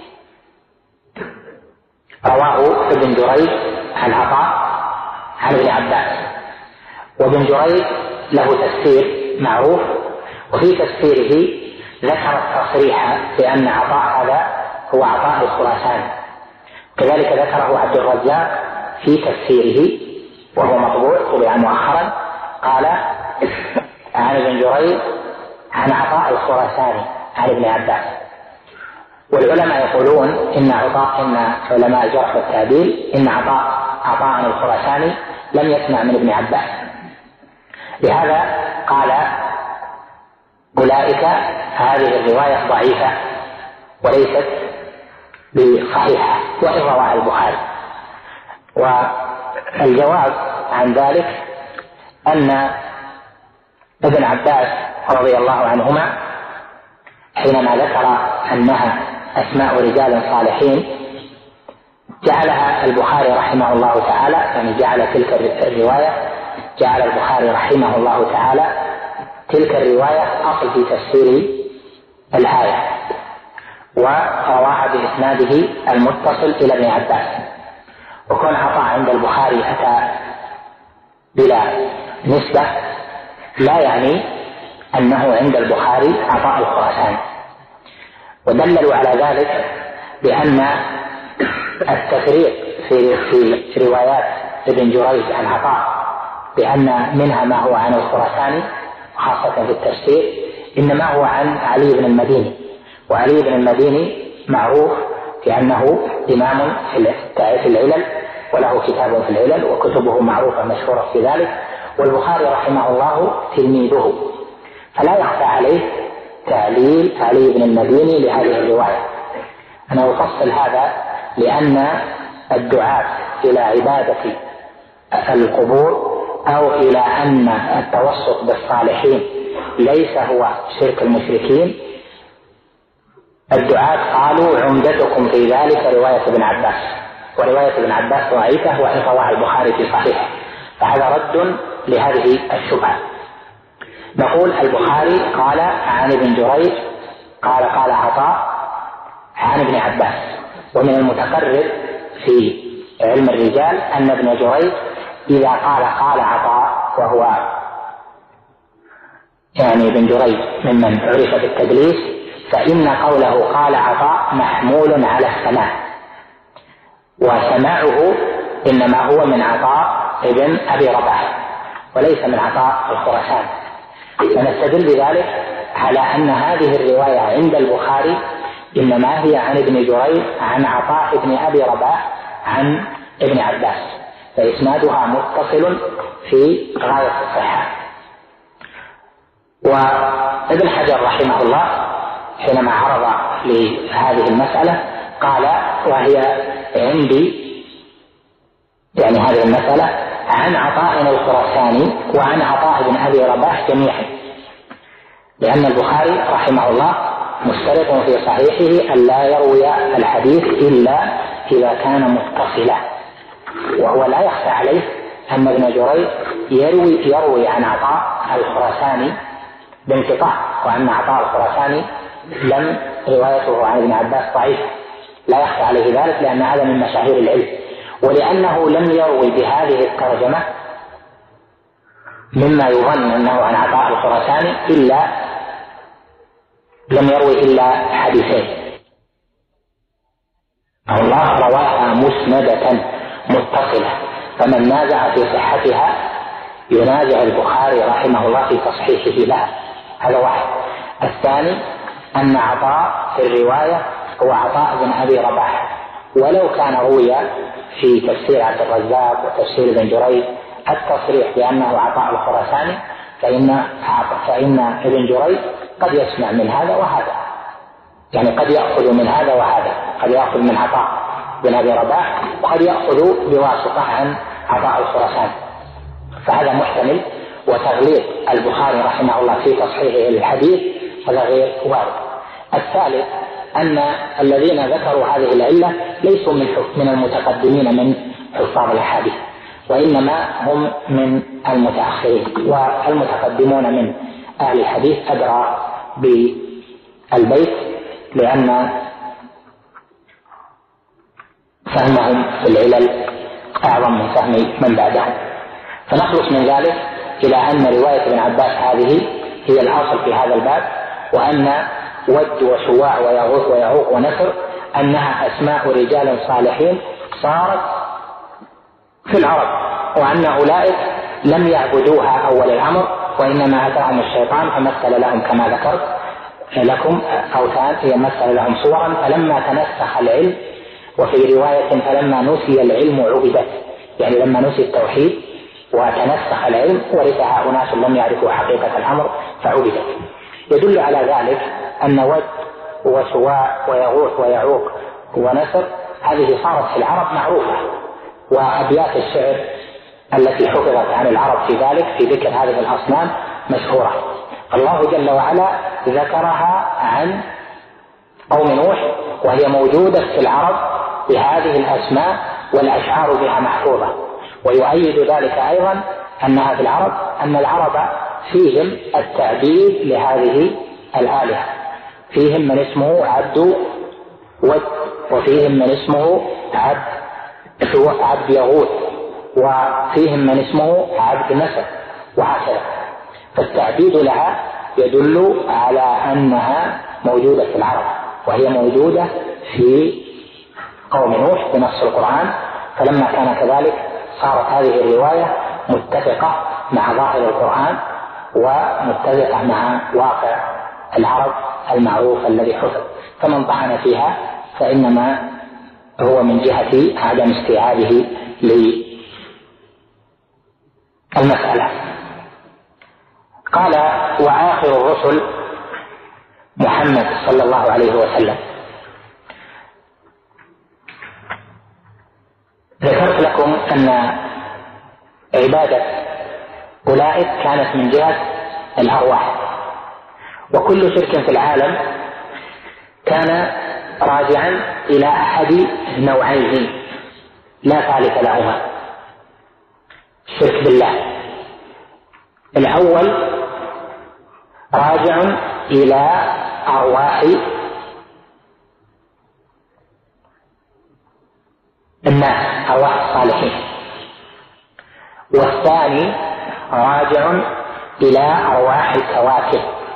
رواه ابن جريج عن عطاء عن ابن عباس، وابن جريج له تفسير معروف، وفي تفسيره ذكر التصريح بأن عطاء هذا هو عطاء الخراساني، كذلك ذكره عبد الرزاق في تفسيره وهو مطبوع طبع مؤخرا، قال عن ابن جريج عن عطاء الخراساني عن ابن عباس. والعلماء يقولون إن عطاء إن علماء الجرح والتعديل إن عطاء عطاء الخراساني لم يسمع من ابن عباس، لهذا قال أولئك هذه الرواية ضعيفة وليست بصحيحة وإن رواها البخاري. والجواب عن ذلك أن ابن عباس رضي الله عنهما حينما ذكر أنها أسماء رجال صالحين جعلها البخاري رحمه الله تعالى، يعني جعل تلك الرواية جعل البخاري رحمه الله تعالى تلك الرواية أصل في تفسير الآية، ورواها بإسناده المتصل إلى ابن عباس. وكون عطاء عند البخاري أتى بلا نسبة لا يعني أنه عند البخاري عطاء الخراساني. ودللوا على ذلك بأن التفريق في في روايات ابن جريج عن عطاء بأن منها ما هو عن الخراساني خاصة في التفسير إنما هو عن علي بن المديني، وعلي بن المديني معروف بأنه إمام في العلل وله كتاب في العلل وكتبه معروفة مشهورة في ذلك، والبخاري رحمه الله تلميذه، فلا يخفى عليه تعليل علي بن المديني لهذه الرواية. أنا أفصل هذا لأن الدعاة إلى عبادة القبور أو إلى أن التوسط بالصالحين ليس هو شرك المشركين، الدعاة قالوا عمدتكم في ذلك رواية ابن عباس، ورواية ابن عباس ضعيفة وإن رواها البخاري في صحيحه، فهذا رد لهذه الشبهة. نقول البخاري قال عن ابن جريج قال قال عطاء عن ابن عباس، ومن المتقرر في علم الرجال أن ابن جريج إذا قال قال عطاء وهو يعني ابن جريج ممن عرف بالتدليس، فإن قوله قال عطاء محمول على السماع، وسماعه إنما هو من عطاء ابن أبي رباح وليس من عطاء الخراساني. ونستدل بذلك على أن هذه الرواية عند البخاري إنما هي عن ابن جريج عن عطاء ابن أبي رباح عن ابن عباس، فإسنادها متصل في غاية الصحة. وابن حجر رحمه الله حينما عرض لهذه المسألة قال وهي عندي يعني هذه المسألة عن عطاء الخراساني وعن عطاء بن أبي رباح جميعا، لأن البخاري رحمه الله مشترط في صحيحه أن لا يروي الحديث إلا إذا كان متصلا، وهو لا يخفى عليه أن ابن جريج يروي, يروي عن عطاء الخراساني بانقطاع، وأن عطاء الخراساني لم روايته عن ابن عباس ضعيفة، لا يخفى عليه ذلك لأن هذا من مشاهير العلم، ولأنه لم يروي بهذه الترجمة مما يظن أنه عن عطاء الخراساني إلا لم يروي إلا حديثين. الله رواها مسندة متصلة، فمن نازع في صحتها ينازع البخاري رحمه الله في تصحيحه لها. هذا واحد. الثاني أن عطاء في الرواية هو عطاء بن أبي رباح، ولو كان روي في تفسير عبد الرزاق وتفسير ابن جريج التصريح بأنه عطاء الخراساني فإن فإن ابن جريج قد يسمع من هذا وهذا، يعني قد يأخذ من هذا وهذا، قد يأخذ من عطاء بن أبي رباح، وقد يأخذ بواسطة عن عطاء الخراسان، فهذا محتمل. وتغليظ البخاري رحمه الله في تصحيحه للحديث هذا غير وارد. الثالث أن الذين ذكروا هذه العلة ليسوا من المتقدمين من حفاظ الأحاديث، وإنما هم من المتأخرين، والمتقدمون من أهل الحديث أدرى بالبيت لأن فهمهم في العلل أعظم من فهم من بعدهم. فنخلص من ذلك إلى أن رواية ابن عباس هذه هي الأصل في هذا الباب، وأن ود وشواع ويغوث ويعوق ونسر أنها أسماء رجال صالحين صارت في العرب، وأن أولئك لم يعبدوها أول الأمر، وإنما أتاهم الشيطان فمثل لهم كما ذكرت لكم أوثان، هي مثل لهم صورا، فلما تنسخ العلم، وفي رواية فلما نسي العلم عبدت، يعني لما نسي التوحيد وتنسخ العلم ورثها أناس لم يعرفوا حقيقة الأمر فعبدت. يدل على ذلك أن ود وسواع ويغوث ويعوق ونسر هذه صارت في العرب معروفة، وأبيات الشعر التي حفظت عن العرب في ذلك في ذكر هذه الأصنام مشهورة. الله جل وعلا ذكرها عن قوم نوح وهي موجودة في العرب بهذه الأسماء والأشعار بها محفوظة. ويؤيد ذلك أيضا أنها في العرب أن العرب فيهم التعبيد لهذه الآلهة، فيهم من اسمه عبد ود، وفيهم من اسمه عبد عبد يغوث، وفيهم من اسمه عبد نسر، وهكذا. فالتعبيد لها يدل على أنها موجودة في العرب، وهي موجودة في قوم نوح بنص القرآن. فلما كان كذلك صارت هذه الرواية متفقة مع ظاهر القرآن ومتفقة مع واقع العرب المعروف الذي حفظ، فمن طعن فيها فإنما هو من جهة عدم استيعابه للمسألة. قال: وآخر الرسل محمد صلى الله عليه وسلم. ذكرت لكم أن عبادة أولئك كانت من جهة الأرواح، وكل شرك في العالم كان راجعا إلى أحد نوعين لا ثالث لهما: الشرك بالله. الأول راجع إلى أرواح الناس، أرواح الصالحين، والثاني راجع إلى أرواح الكواكب.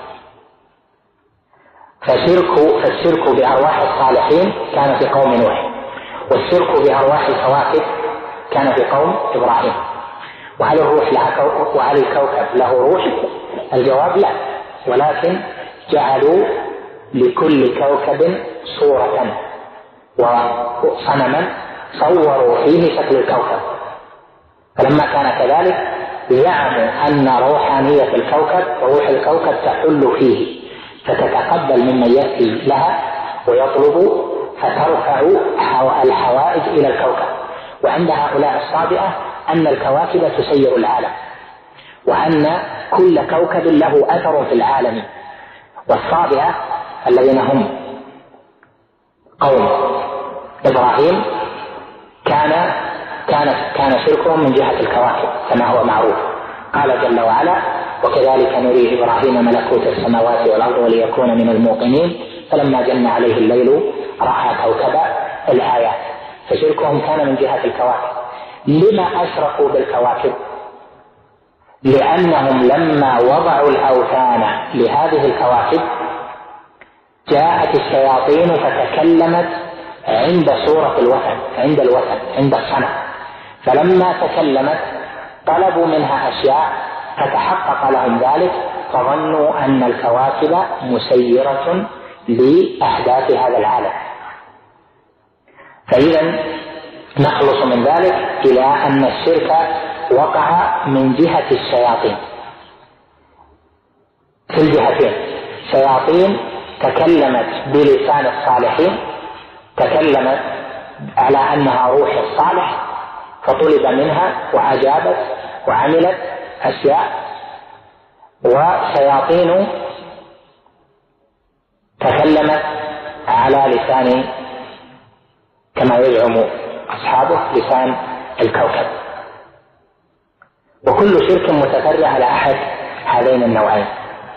فالشرك فالشرك بأرواح الصالحين كان في قوم نوح، والشرك بأرواح الكواكب كان في قوم إبراهيم. وهل الروح لها وهل الكوكب له روح؟ الجواب لا، ولكن جعلوا لكل كوكب صورة وصنما صوروا فيه شكل الكوكب، فلما كان كذلك زعموا أن روحانية الكوكب وروح الكوكب تحل فيه، فتتقبل ممن يأتي لها ويطلب فترفع الحوائج إلى الكوكب. وعند هؤلاء الصابئة أن الكواكب تسير العالم، وأن كل كوكب له أثر في العالم. والصابئة الذين هم قوم إبراهيم كان كان كان شركهم من جهة الكواكب كما هو معروف. قال جل وعلا: وكذلك نري إبراهيم ملكوت السماوات والأرض وليكون من الموقنين فلما جن عليه الليل رأى كوكبا. الآيات. فشركهم كان من جهة الكواكب. لما أشركوا بالكواكب؟ لأنهم لما وضعوا الأوثان لهذه الكواكب جاءت الشياطين فتكلمت عند صورة الوثن، عند الوثن عند الصنم، فلما تكلمت طلبوا منها أشياء فتحقق لهم ذلك، فظنوا أن الكواكب مسيرة لأحداث هذا العالم. فإذا نخلص من ذلك إلى أن الشرك وقع من جهة الشياطين في الجهتين: شياطين تكلمت بلسان الصالحين، تكلمت على أنها روح الصالح فطلب منها وأجابت وعملت أشياء، وشياطين تكلمت على لسان كما يزعم أصحابه لسان الكوكب. وكل شرك متفرع على أحد هذين النوعين،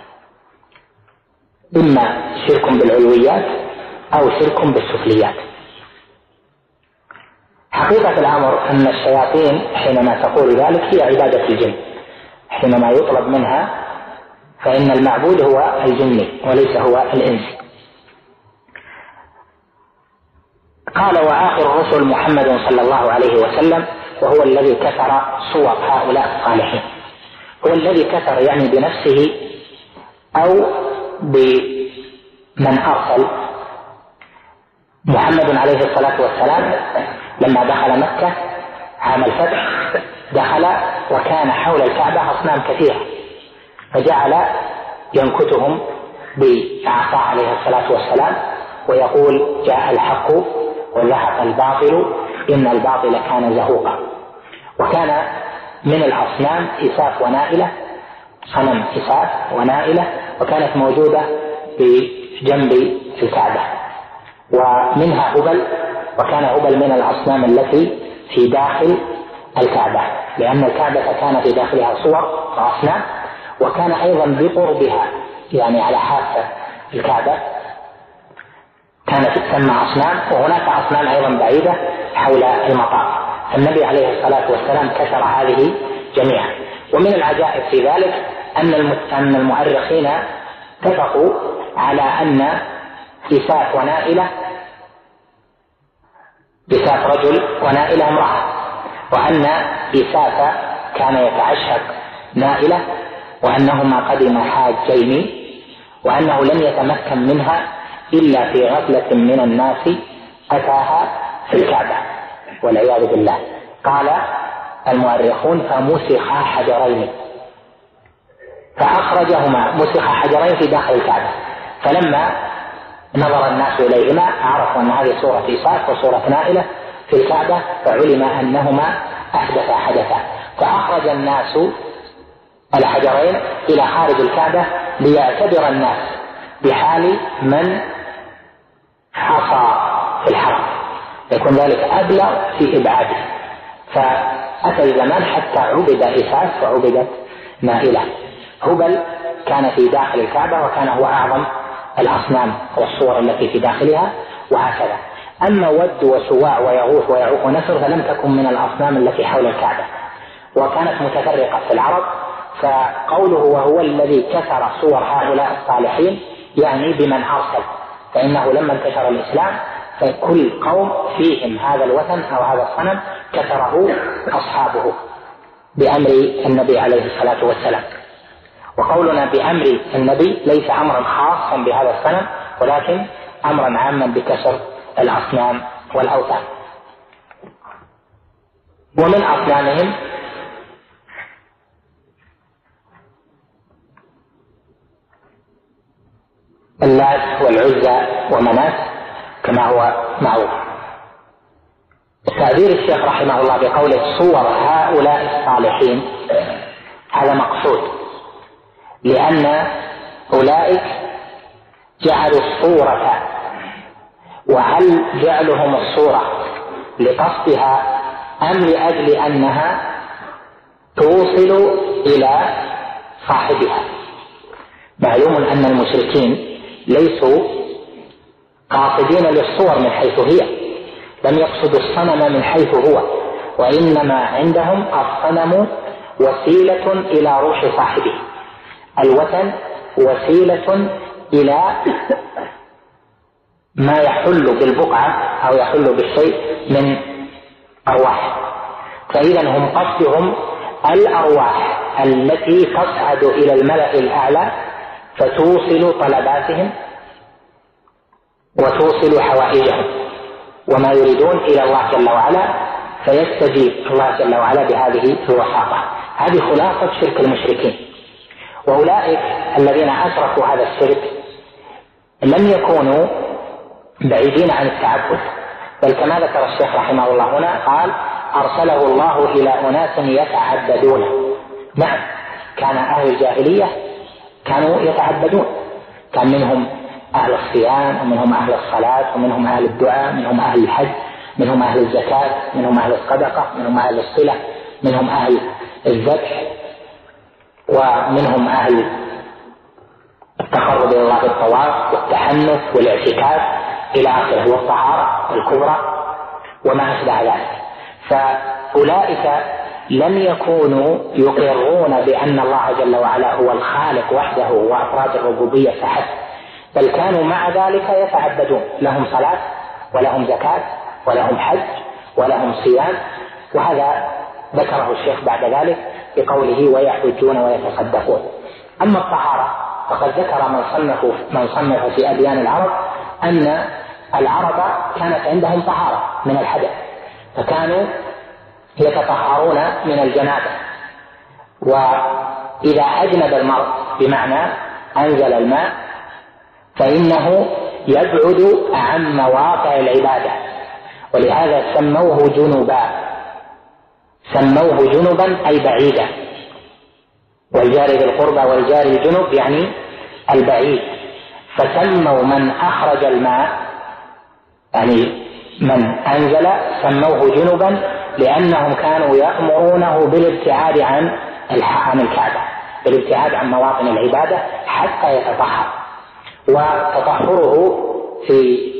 إما شرك بالعلويات أو شرك بالسفليات. حقيقة الأمر أن الشياطين حينما تقول ذلك هي عبادة الجن، حينما يطلب منها فإن المعبود هو الجن وليس هو الإنس. قال: وآخر الرسل محمد صلى الله عليه وسلم، وهو الذي كثر صور هؤلاء الصالحين. هو الذي كثر يعني بنفسه أو بمن أرسل. محمد عليه الصلاة والسلام لما دخل مكة عام الفتح دخل وكان حول الكعبة أصنام كثيرة، فجعل ينكتهم بعصا عليه الصلاة والسلام ويقول: جاء الحق وزهق الباطل إن الباطل كان زهوقا. وكان من الأصنام إساف ونائلة، صنم إساف ونائلة، وكانت موجودة بجنب الكعبة. ومنها هبل، وكان هبل من الأصنام التي في داخل الكعبة، لأن الكعبة كان في داخلها صور وأصنام، وكان أيضا بقربها يعني على حافة الكعبة كانت تسمى أصنام، وهناك أصنام أيضا بعيدة حول المطار. النبي عليه الصلاة والسلام كسر هذه جميعا. ومن العجائب في ذلك أن المؤرخين اتفقوا على أن إساف ونائلة، إساف رجل ونائلة امرأة، وأن إساف كان يتعشق نائلة، وأنهما قدما حاجين، وأنه لم يتمكن منها إلا في غفلة من الناس أتاها في الكعبة والعياذ بالله. قال المؤرخون: فمسخ حجرين، فأخرجهما، مسخ حجرين في داخل الكعبة، فلما نظر الناس إليهما عرفوا أن هذه صورة إساف وصورة نائلة في الكعبة، فعلم أنهما أحدثا حدثا، فأخرج الناس الحجرين إلى خارج الكعبة ليعتبر الناس بحال من حصى في الحرم، يكون ذلك أبلغ في إبعاده. فأتى الزمان حتى عبد إساف وعبدت نائلة. هبل كان في داخل الكعبة وكان هو أعظم الأصنام والصور التي في داخلها، وهكذا. أما ود وسواع ويغوث ويعوق ونسر فلم تكن من الأصنام التي حول الكعبة، وكانت متفرقة في العرب. فقوله وهو الذي كسر صور هؤلاء الصالحين يعني بمن أرسل، فإنه لما انتشر الإسلام فكل قوم فيهم هذا الوثن أو هذا الصنم كسره أصحابه بأمر النبي عليه الصلاة والسلام. وقولنا بأمر النبي ليس أمرا خاصا بهذا الصنم، ولكن أمرا عاما بكسر الأصنام والأوثان. ومن أصنامهم اللات والعزى ومنات كما هو معروف. تعبير الشيخ رحمه الله بقوله صور هؤلاء الصالحين هذا مقصود، لأن أولئك جعلوا الصورة، وهل جعلهم الصورة لقصدها أم لأجل أنها توصل إلى صاحبها؟ معلوم أن المشركين ليسوا قاصدين للصور من حيث هي، لم يقصدوا الصنم من حيث هو، وإنما عندهم الصنم وسيلة إلى روح صاحبه، الوثن وسيلة إلى ما يحل بالبقعة أو يحل بالشيء من أرواح. فإذا هم قصدهم الأرواح التي تصعد إلى الملأ الأعلى فتوصل طلباتهم وتوصل حوائجهم وما يريدون إلى الله جل وعلا، فيستجيب الله جل وعلا بهذه الوساطة. هذه خلاصة شرك المشركين. وأولئك الذين أشركوا هذا الشرك لم يكونوا بعيدين عن التعبد، بل كما ذكر الشيخ رحمه الله هنا قال أرسله الله إلى أناس يتعبدون. نعم، كان أهل الجاهلية كانوا يتعبدون، كان منهم أهل الصيام ومنهم أهل الصلاة ومنهم أهل الدعاء، منهم أهل الحج، منهم أهل الزكاة، منهم أهل الصدقة، منهم أهل الصلة، منهم أهل الذبح، ومنهم أهل التقرب إلى الله بالطواف والتحنث والاعتكاف إلى آخره، والطهارة الكبرى وما أشبه ذلك. فأولئك لم يكونوا يقرون بأن الله جل وعلا هو الخالق وحده وأفراد الربوبية فحسب، بل كانوا مع ذلك يتعبدون، لهم صلاة ولهم زكاة ولهم حج ولهم صيام. وهذا ذكره الشيخ بعد ذلك بقوله ويحجون ويتصدقون. أما الطهارة فقد ذكر من صنف من صنف في أديان العرب أن العرب كانت عندهم طهارة من الحدث، فكانوا يتطهرون من الجنابة، وإذا أجنب المرء بمعنى أنزل الماء فإنه يبعد عن مواقع العبادة، ولهذا سموه جنبا، سموه جنبا أي بعيدا، والجار ذي القربى والجار الجنب يعني البعيد. فسموا من أخرج الماء يعني من أنزل سموه جنبا لأنهم كانوا يأمرونه بالابتعاد عن عن الكعبة، بالابتعاد عن مواطن العبادة حتى يتطهر. وتطهره في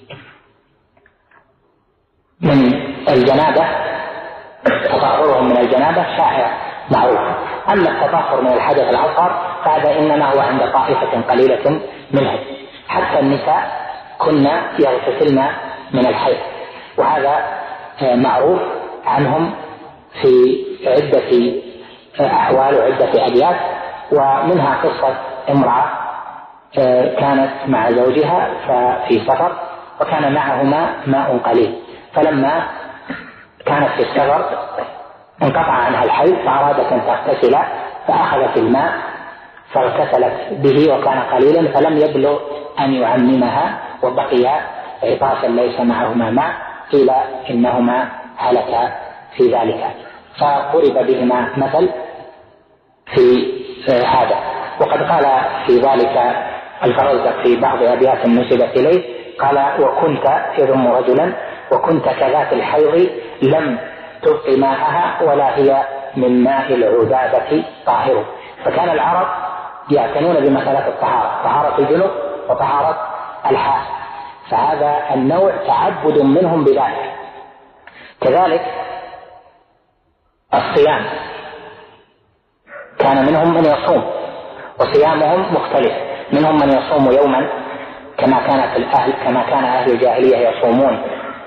من الجنابة، تطهرهم من الجنابة شائع معروف. أما التطهر من الحدث الأصغر فهذا إنما هو عند طائفة قليلة منهم، حتى النساء كنا يغتسلن من الحيض، وهذا معروف عنهم في عدة أحوال وعدة أبيات. ومنها قصة امرأة كانت مع زوجها في سفر وكان معهما ماء قليل، فلما كانت في السفر انقطع عنها الحيض فأرادت أن تغتسل فأخذت الماء فاغتسلت به وكان قليلا فلم يبلغ أن يعممها وبقي عطاشا ليس معهما ماء، قيل إنهما هلكا في ذلك، فضرب بهما مثل في هذا. وقد قال في ذلك الفرزدق في بعض أبيات نسبت إليه قال وكنت يذم رجلا وكنت كذات الحيض لم تبق ماءها ولا هي من ماء العذابة طاهر. فكان العرب يعتنون بمسألة الطهارة، طهارة الجنوب وطهارة الحائض، فهذا النوع تعبد منهم بذلك. كذلك الصيام كان منهم من يصوم وصيامهم مختلف، منهم من يصوم يوما كما كانت الأهل كما كان أهل الجاهلية يصومون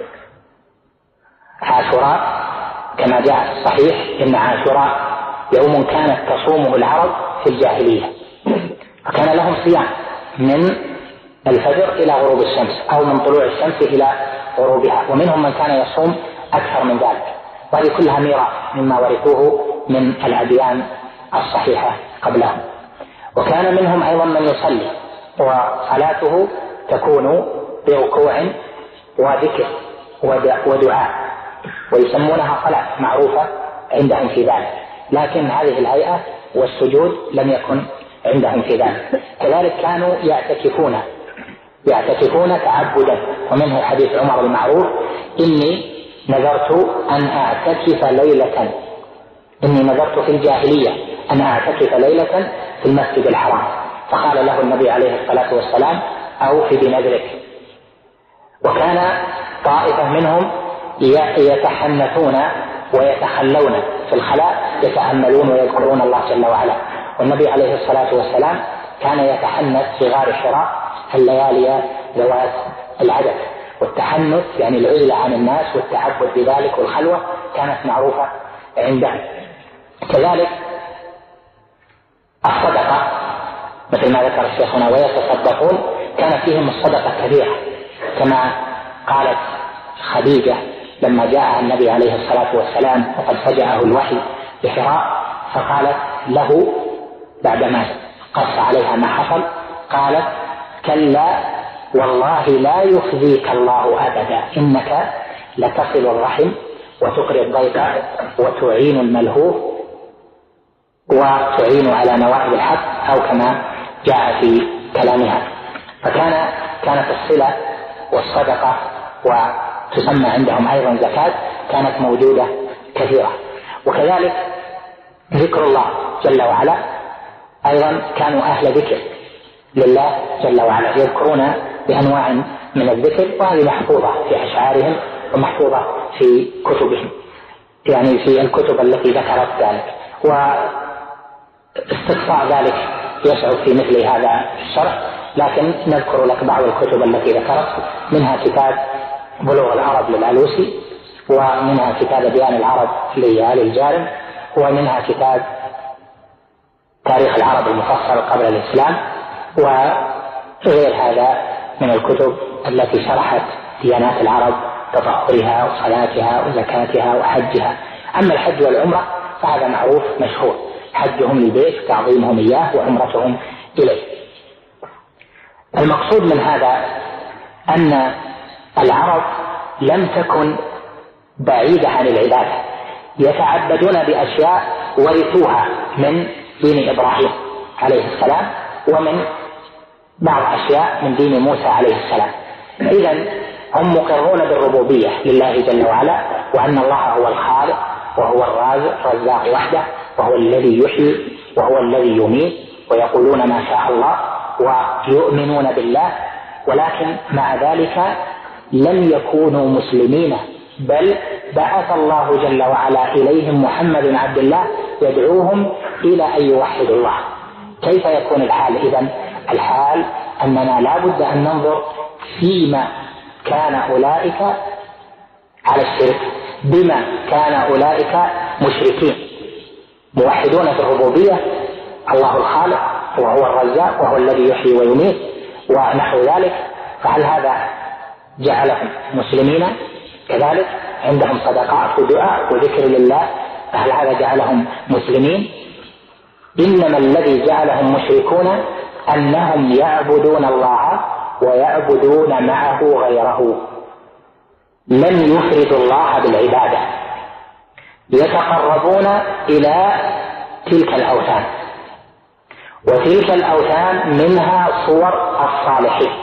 عاشوراء، كما جاء في الصحيح إن عاشوراء يوم كانت تصومه العرب في الجاهلية، فكان لهم صيام من الفجر إلى غروب الشمس أو من طلوع الشمس إلى غروبها، ومنهم من كان يصوم أكثر من ذلك، وهذه كلها ميراث مما ورثوه من الأديان الصحيحة قبلهم. وكان منهم أيضا من يصلي وصلاته تكون بركوع وذكر ودعاء، ويسمونها صلاة معروفة عندهم في ذلك، لكن هذه الهيئة والسجود لم يكن عندهم في ذلك. كذلك كانوا يعتكفون يعتكفون تعبدا، ومنه حديث عمر المعروف إني نذرت أن أعتكف ليلة إني نذرت في الجاهلية أن أعتكف ليلة في المسجد الحرام، فقال له النبي عليه الصلاة والسلام أوف بنذرك. وكان طائفة منهم يتحنثون ويتخلون في الخلاء يتأملون ويذكرون الله جل وعلا، والنبي عليه الصلاة والسلام كان يتحنث في غار حراء الليالي ذوات العدد، والتحنث يعني العزلة عن الناس والتعبد بذلك والخلوة كانت معروفة عنده. كذلك الصدقة مثل ما ذكر الشيخ هنا ويتصدقون، كان فيهم الصدقة كبيرة، كما قالت خديجة لما جاء النبي عليه الصلاة والسلام وقد فجأه الوحي بحراء، فقالت له بعدما قص عليها ما حصل قالت كلا والله لا يخزيك الله أبدا، إنك لتصل الرحم وتقري الضيف وتعين الملهوف وتعين على نوائب الحق، أو كما جاء في كلامها. فكان كانت الصلة والصدقة وتسمى عندهم أيضا زكاة كانت موجودة كثيرة. وكذلك ذكر الله جل وعلا أيضا كانوا أهل ذكر لله جل وعلا، يذكرون بأنواع من الذكر، وهذه محفوظة في أشعارهم ومحفوظة في كتبهم، يعني في الكتب التي ذكرت ذلك. واستقصاء ذلك يصعب في مثل هذا الشرح، لكن نذكر لك بعض الكتب التي ذكرت، منها كتاب بلوغ العرب للألوسي، ومنها كتاب بيان العرب لآل الجارم، ومنها كتاب تاريخ العرب المفصل قبل الإسلام، وغير هذا من الكتب التي شرحت ديانات العرب، تطهرها وصلاتها وزكاتها وحجها. أما الحج والعمرة فهذا معروف مشهور، حجهم للبيت تعظيمهم إياه وعمرتهم إليه. المقصود من هذا أن العرب لم تكن بعيدة عن العبادة، يتعبدون بأشياء ورثوها من دين إبراهيم عليه السلام، ومن بعض أشياء من دين موسى عليه السلام. إذن هم مقرون بالربوبية لله جل وعلا، وأن الله هو الخالق وهو الرازق الرزاق وحده، وهو الذي يحيي وهو الذي يميت، ويقولون ما شاء الله ويؤمنون بالله. ولكن مع ذلك لم يكونوا مسلمين، بل بعث الله جل وعلا إليهم محمد بن عبد الله يدعوهم إلى أن يوحدوا الله. كيف يكون الحال إذن؟ الحال أننا لا بد أن ننظر فيما كان أولئك على الشرك، بما كان أولئك مشركين موحدون في الربوبية، الله الخالق وهو الرزاق وهو الذي يحيي ويميت ونحو ذلك. فهل هذا جعلهم مسلمين؟ كذلك عندهم صدقات ودعاء وذكر لله، فهل هذا جعلهم مسلمين؟ إنما الذي جعلهم مشركون أنهم يعبدون الله ويعبدون معه غيره، لم يفردوا الله بالعبادة، يتقربون إلى تلك الأوثان، وتلك الأوثان منها صور الصالحين.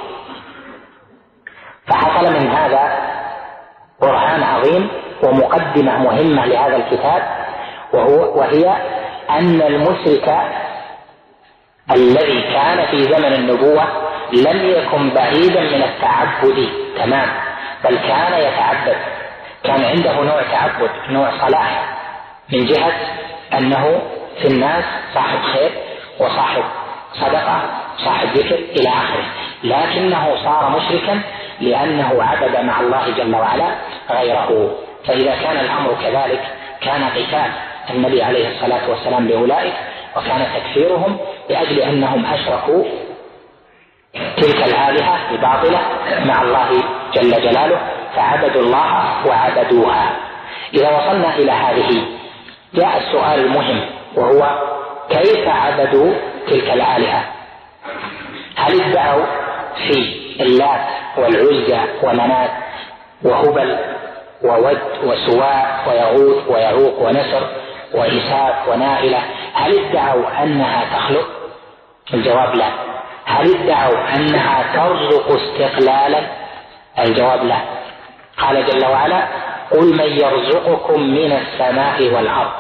فحصل من هذا برهان عظيم ومقدمة مهمة لهذا الكتاب، وهو وهي أن المشرك الذي كان في زمن النبوة لم يكن بعيدا من التعبد تمام، بل كان يتعبد، كان عنده نوع تعبد، نوع صلاح، من جهة أنه في الناس صاحب خير وصاحب صدقة صاحب ذكر إلى آخره، لكنه صار مشركا لأنه عبد مع الله جل وعلا غيره. فإذا كان الأمر كذلك كان قتال النبي عليه الصلاة والسلام لأولئك، وكان تكفيرهم لأجل أنهم أشركوا تلك الآلهة الباطلة مع الله جل جلاله، فعبدوا الله وعبدوها. إذا وصلنا إلى هذه جاء السؤال المهم، وهو كيف عبدوا تلك الآلهة؟ هل ادعوا في اللات والعزى ومنات وهبل وود وسواع ويغوث ويعوق ونسر وإساف ونائلة، هل ادعوا أنها تخلق؟ الجواب لا. هل ادعوا أنها ترزق استقلالا؟ الجواب لا. قال جل وعلا: قل من يرزقكم من السماء والأرض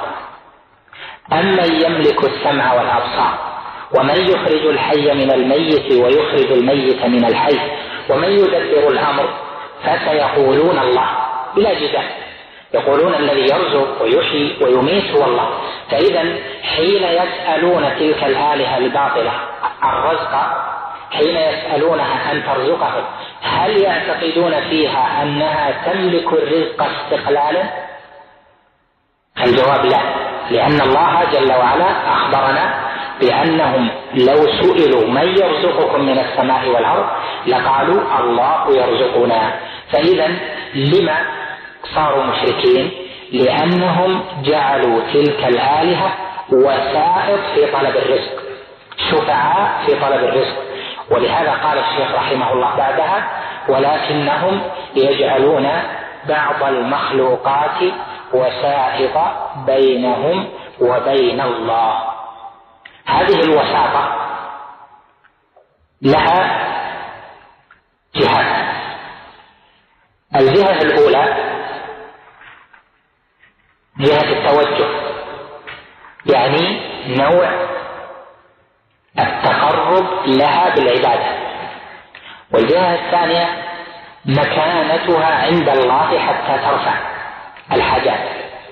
أمن يملك السمع والأبصار ومن يخرج الحي من الميت ويخرج الميت من الحي ومن يدبر الأمر فسيقولون الله، بلا جدال يقولون الذي يرزق ويحيي ويميت هو الله. فإذا حين يسألون تلك الآلهة الباطلة الرزق، حين يسألونها أن ترزقهم، هل يعتقدون فيها أنها تملك الرزق استقلالا؟ الجواب لا، لأن الله جل وعلا أخبرنا بأنهم لو سئلوا من يرزقكم من السماء والأرض لقالوا الله يرزقنا. فإذا لما صاروا مشركين؟ لأنهم جعلوا تلك الآلهة وسائط في طلب الرزق، شفعاء في طلب الرزق، ولهذا قال الشيخ رحمه الله بعدها: ولكنهم يجعلون بعض المخلوقات وسائط بينهم وبين الله. هذه الوساطة لها جهات. الجهة الأولى جهة التوجه، يعني نوع التقرب لها بالعبادة. والجهة الثانية مكانتها عند الله حتى ترفع الحاجات.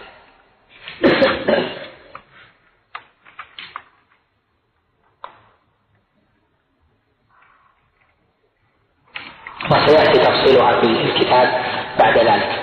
وسيأتي تفصيلها في الكتاب بعد ذلك.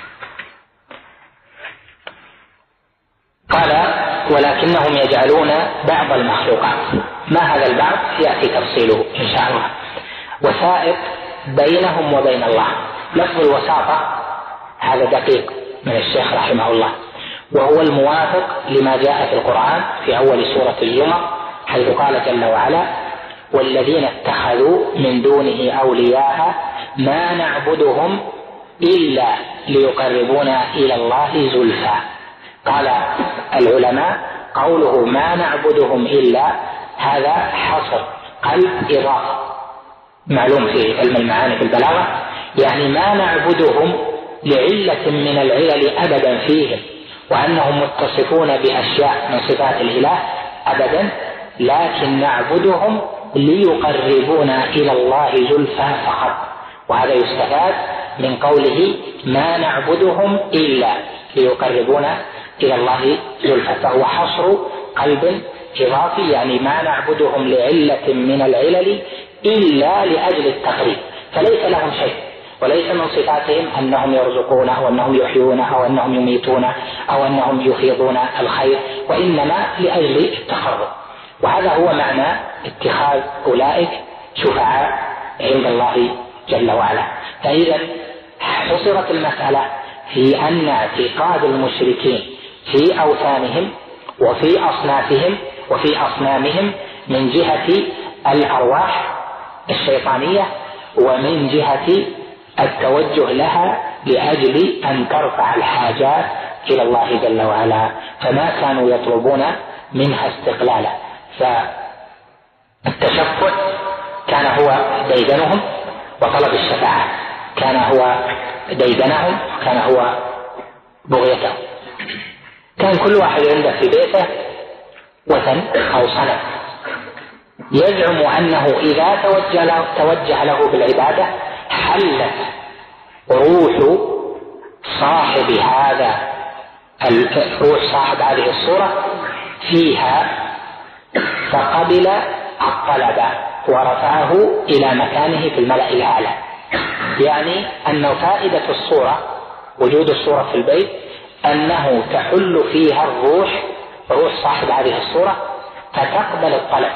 قال: ولكنهم يجعلون بعض المخلوقات. ما هذا البعض؟ يأتي تفصيله إن شاء الله. وسائط بينهم وبين الله. لفظ الوساطة هذا دقيق من الشيخ رحمه الله، وهو الموافق لما جاء في القرآن في أول سورة الزمر، حيث قال جل وعلا: والذين اتخذوا من دونه أولياء ما نعبدهم إلا ليقربونا إلى الله زلفى. قال العلماء: قوله ما نعبدهم إلا هذا حصر قلب إضافة، معلوم في علم المعاني في البلاغة، يعني ما نعبدهم لعلة من العلل أبدا فيهم، وأنهم متصفون بأشياء من صفات الإله أبدا، لكن نعبدهم ليقربونا إلى الله زلفى فقط. وهذا يستفاد من قوله ما نعبدهم إلا ليقربونا إلى الله زلفى، فهو حصر قلب إضافي، يعني ما نعبدهم لعلة من العلل إلا لأجل التقريب، فليس لهم شيء، وليس من صفاتهم أنهم يرزقون أو أنهم يحيون أو أنهم يميتون أو أنهم يفيضون الخير، وإنما لأجل التقرب. وهذا هو معنى اتخاذ أولئك شفعاء عند الله جل وعلا. فإذا حصرت المسألة في أن اعتقاد المشركين في أوثانهم وفي أصنافهم وفي أصنامهم من جهة الأرواح الشيطانية ومن جهة التوجه لها لأجل أن ترفع الحاجات إلى الله جل وعلا، فما كانوا يطلبون منها استقلالا. فالتشفع كان هو ديدنهم، وطلب الشفاعة كان هو ديدنهم، كان هو بغيتهم. كان كل واحد عنده في بيته وثن أو صنم يزعم أنه إذا توجه له, توجه له بالعبادة حلت روح صاحب هذا روح صاحب هذه الصورة فيها، فقبل الطلب ورفعه إلى مكانه في الملأ الأعلى. يعني أن فائدة الصورة، وجود الصورة في البيت، أنه تحل فيها الروح روح صاحب هذه الصورة فتقبل الطلب،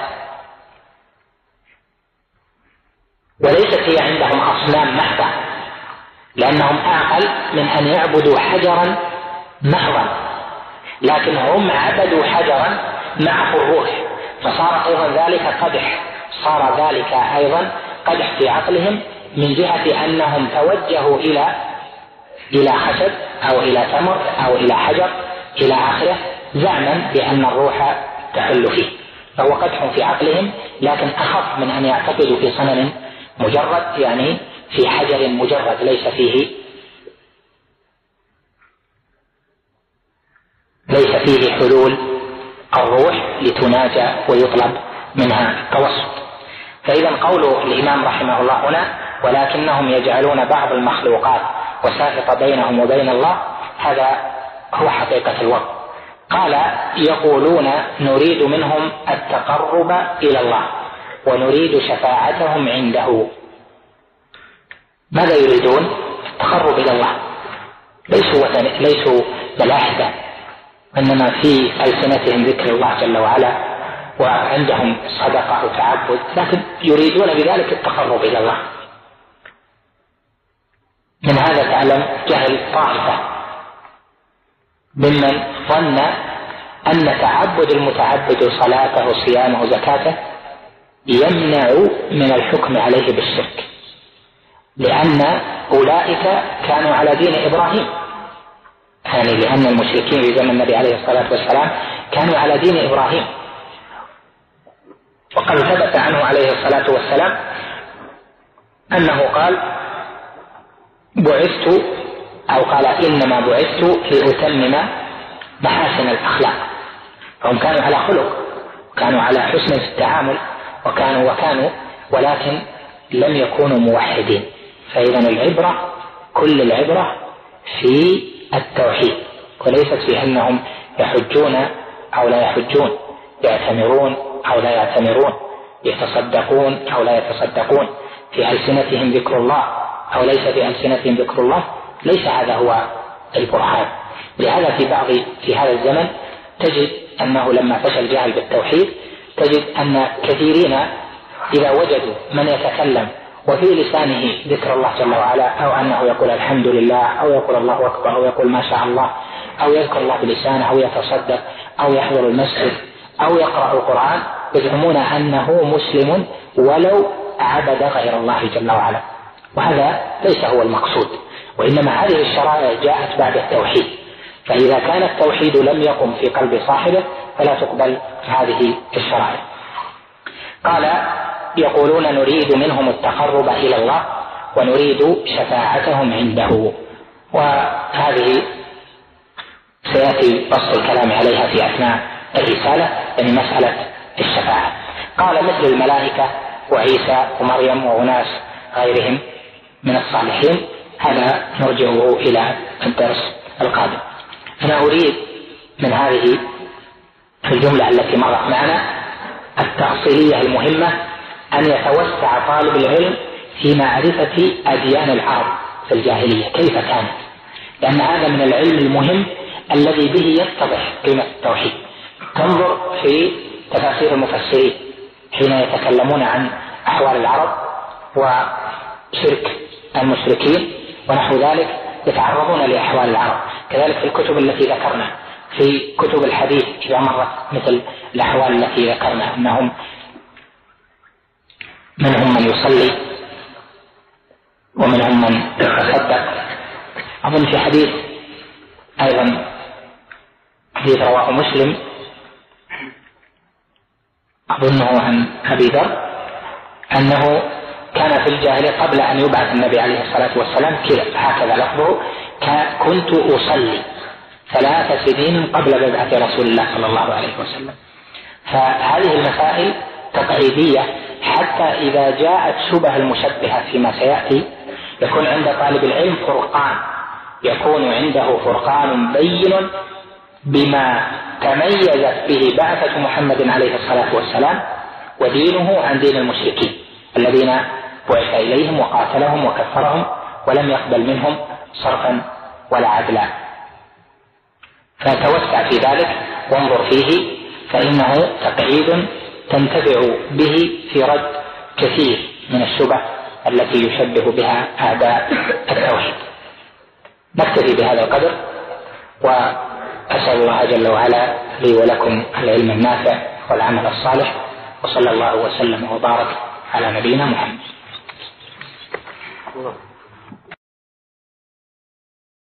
وليست هي عندهم أصنام محضة، لأنهم أعقل من أن يعبدوا حجرا محضا، لكن هم عبدوا حجرا معه الروح، فصار أيضا ذلك قدح، صار ذلك أيضا قدح في عقلهم من جهة أنهم توجهوا إلى إلى خشب أو إلى تمر أو إلى حجر إلى آخره، زعما بأن الروح تحل فيه، فهو قدح في عقلهم، لكن أخف من أن يعتقدوا في صنم مجرد، يعني في حجر مجرد ليس فيه ليس فيه حلول الروح لتناجى ويطلب منها التوسط. فإذا قول الإمام رحمه الله هنا ولكنهم يجعلون بعض المخلوقات وسائط بينهم وبين الله، هذا هو حقيقة الوضع. قال يقولون نريد منهم التقرب إلى الله ونريد شفاعتهم عنده. ماذا يريدون؟ التقرب إلى الله، ليسوا ليسوا ملاحدة، إنما في ألسنتهم ذكر الله جل وعلا وعندهم صدقة وتعبد، لكن يريدون بذلك التقرب إلى الله. من هذا تعلم جهل طائفة ممن ظن أن تعبد المتعبد صلاته صيامه زكاته يمنع من الحكم عليه بالشرك، لأن أولئك كانوا على دين إبراهيم، يعني لأن المشركين في زمن النبي عليه الصلاة والسلام كانوا على دين إبراهيم. وقد ثبت عنه عليه الصلاة والسلام أنه قال: بعثت أو قال إنما بعثت لأتمم محاسن الأخلاق. فهم كانوا على خلق، كانوا على حسن في التعامل، وكانوا وكانوا ولكن لم يكونوا موحدين. فإذا العبرة كل العبرة في التوحيد، وليست في أنهم يحجون أو لا يحجون، يعتمرون أو لا يعتمرون، يتصدقون أو لا يتصدقون، في ألسنتهم ذكر الله أو ليس في ألسنتهم ذكر الله. ليس هذا هو البرهان. لهذا في بعض في هذا الزمن تجد أنه لما فشل الجهل بالتوحيد تجد أن كثيرين إذا وجدوا من يتكلم وفي لسانه ذكر الله جل وعلا، أو أنه يقول الحمد لله أو يقول الله أكبر أو يقول ما شاء الله أو يذكر الله بلسانه أو يتصدق أو يحضر المسجد أو يقرأ القرآن، يزعمون أنه مسلم ولو عبد غير الله جل وعلا. وهذا ليس هو المقصود، وإنما هذه الشرائع جاءت بعد التوحيد، فإذا كان التوحيد لم يقم في قلب صاحبه فلا تقبل هذه الشرائع. قال: يقولون نريد منهم التقرب إلى الله ونريد شفاعتهم عنده. وهذه سيأتي بسط الكلام عليها في أثناء الرسالة، يعني مسألة الشفاعة. قال: مثل الملائكة وعيسى ومريم وأناس غيرهم من الصالحين. هذا نرجعه إلى الدرس القادم. أنا أريد من هذه الجملة التي مرت معنا التأصيلية المهمة أن يتوسع طالب العلم في معرفة أديان العرب في الجاهلية كيف كانت، لأن هذا من العلم المهم الذي به يتضح قيمة التوحيد. تنظر في تفاسير المفسرين حين يتكلمون عن أحوال العرب وشرك المشركين ونحو ذلك، يتعرضون لأحوال العرب. كذلك في الكتب التي ذكرنا، في كتب الحديث إذا مرت مثل الأحوال التي ذكرنا، أنهم منهم من يصلي ومنهم من يتصدق. أظن في حديث أيضا، حديث رواه مسلم أظنه عن أبي ذر، أنه كان في الجاهلية قبل أن يبعث النبي عليه الصلاة والسلام كذا، هكذا لفظه: كنت أصلي ثلاث سنين قبل ببعث رسول الله صلى الله عليه وسلم. فهذه المسائل تقعيدية، حتى إذا جاءت شبه المشبهة فيما سيأتي يكون عند طالب العلم فرقان، يكون عنده فرقان بين بما تميزت به بعثة محمد عليه الصلاة والسلام ودينه عن دين المشركين الذين بعث إليهم وقاتلهم وكفرهم ولم يقبل منهم صرفا ولا عدلا. فتوسع في ذلك وانظر فيه، فإنه تقعيد تنتفع به في رد كثير من الشبه التي يشبه بها أعداء التوحيد. نكتفي بهذا القدر، وأسأل الله جل وعلا لي ولكم العلم النافع والعمل الصالح، وصلى الله وسلم وبارك على نبينا محمد.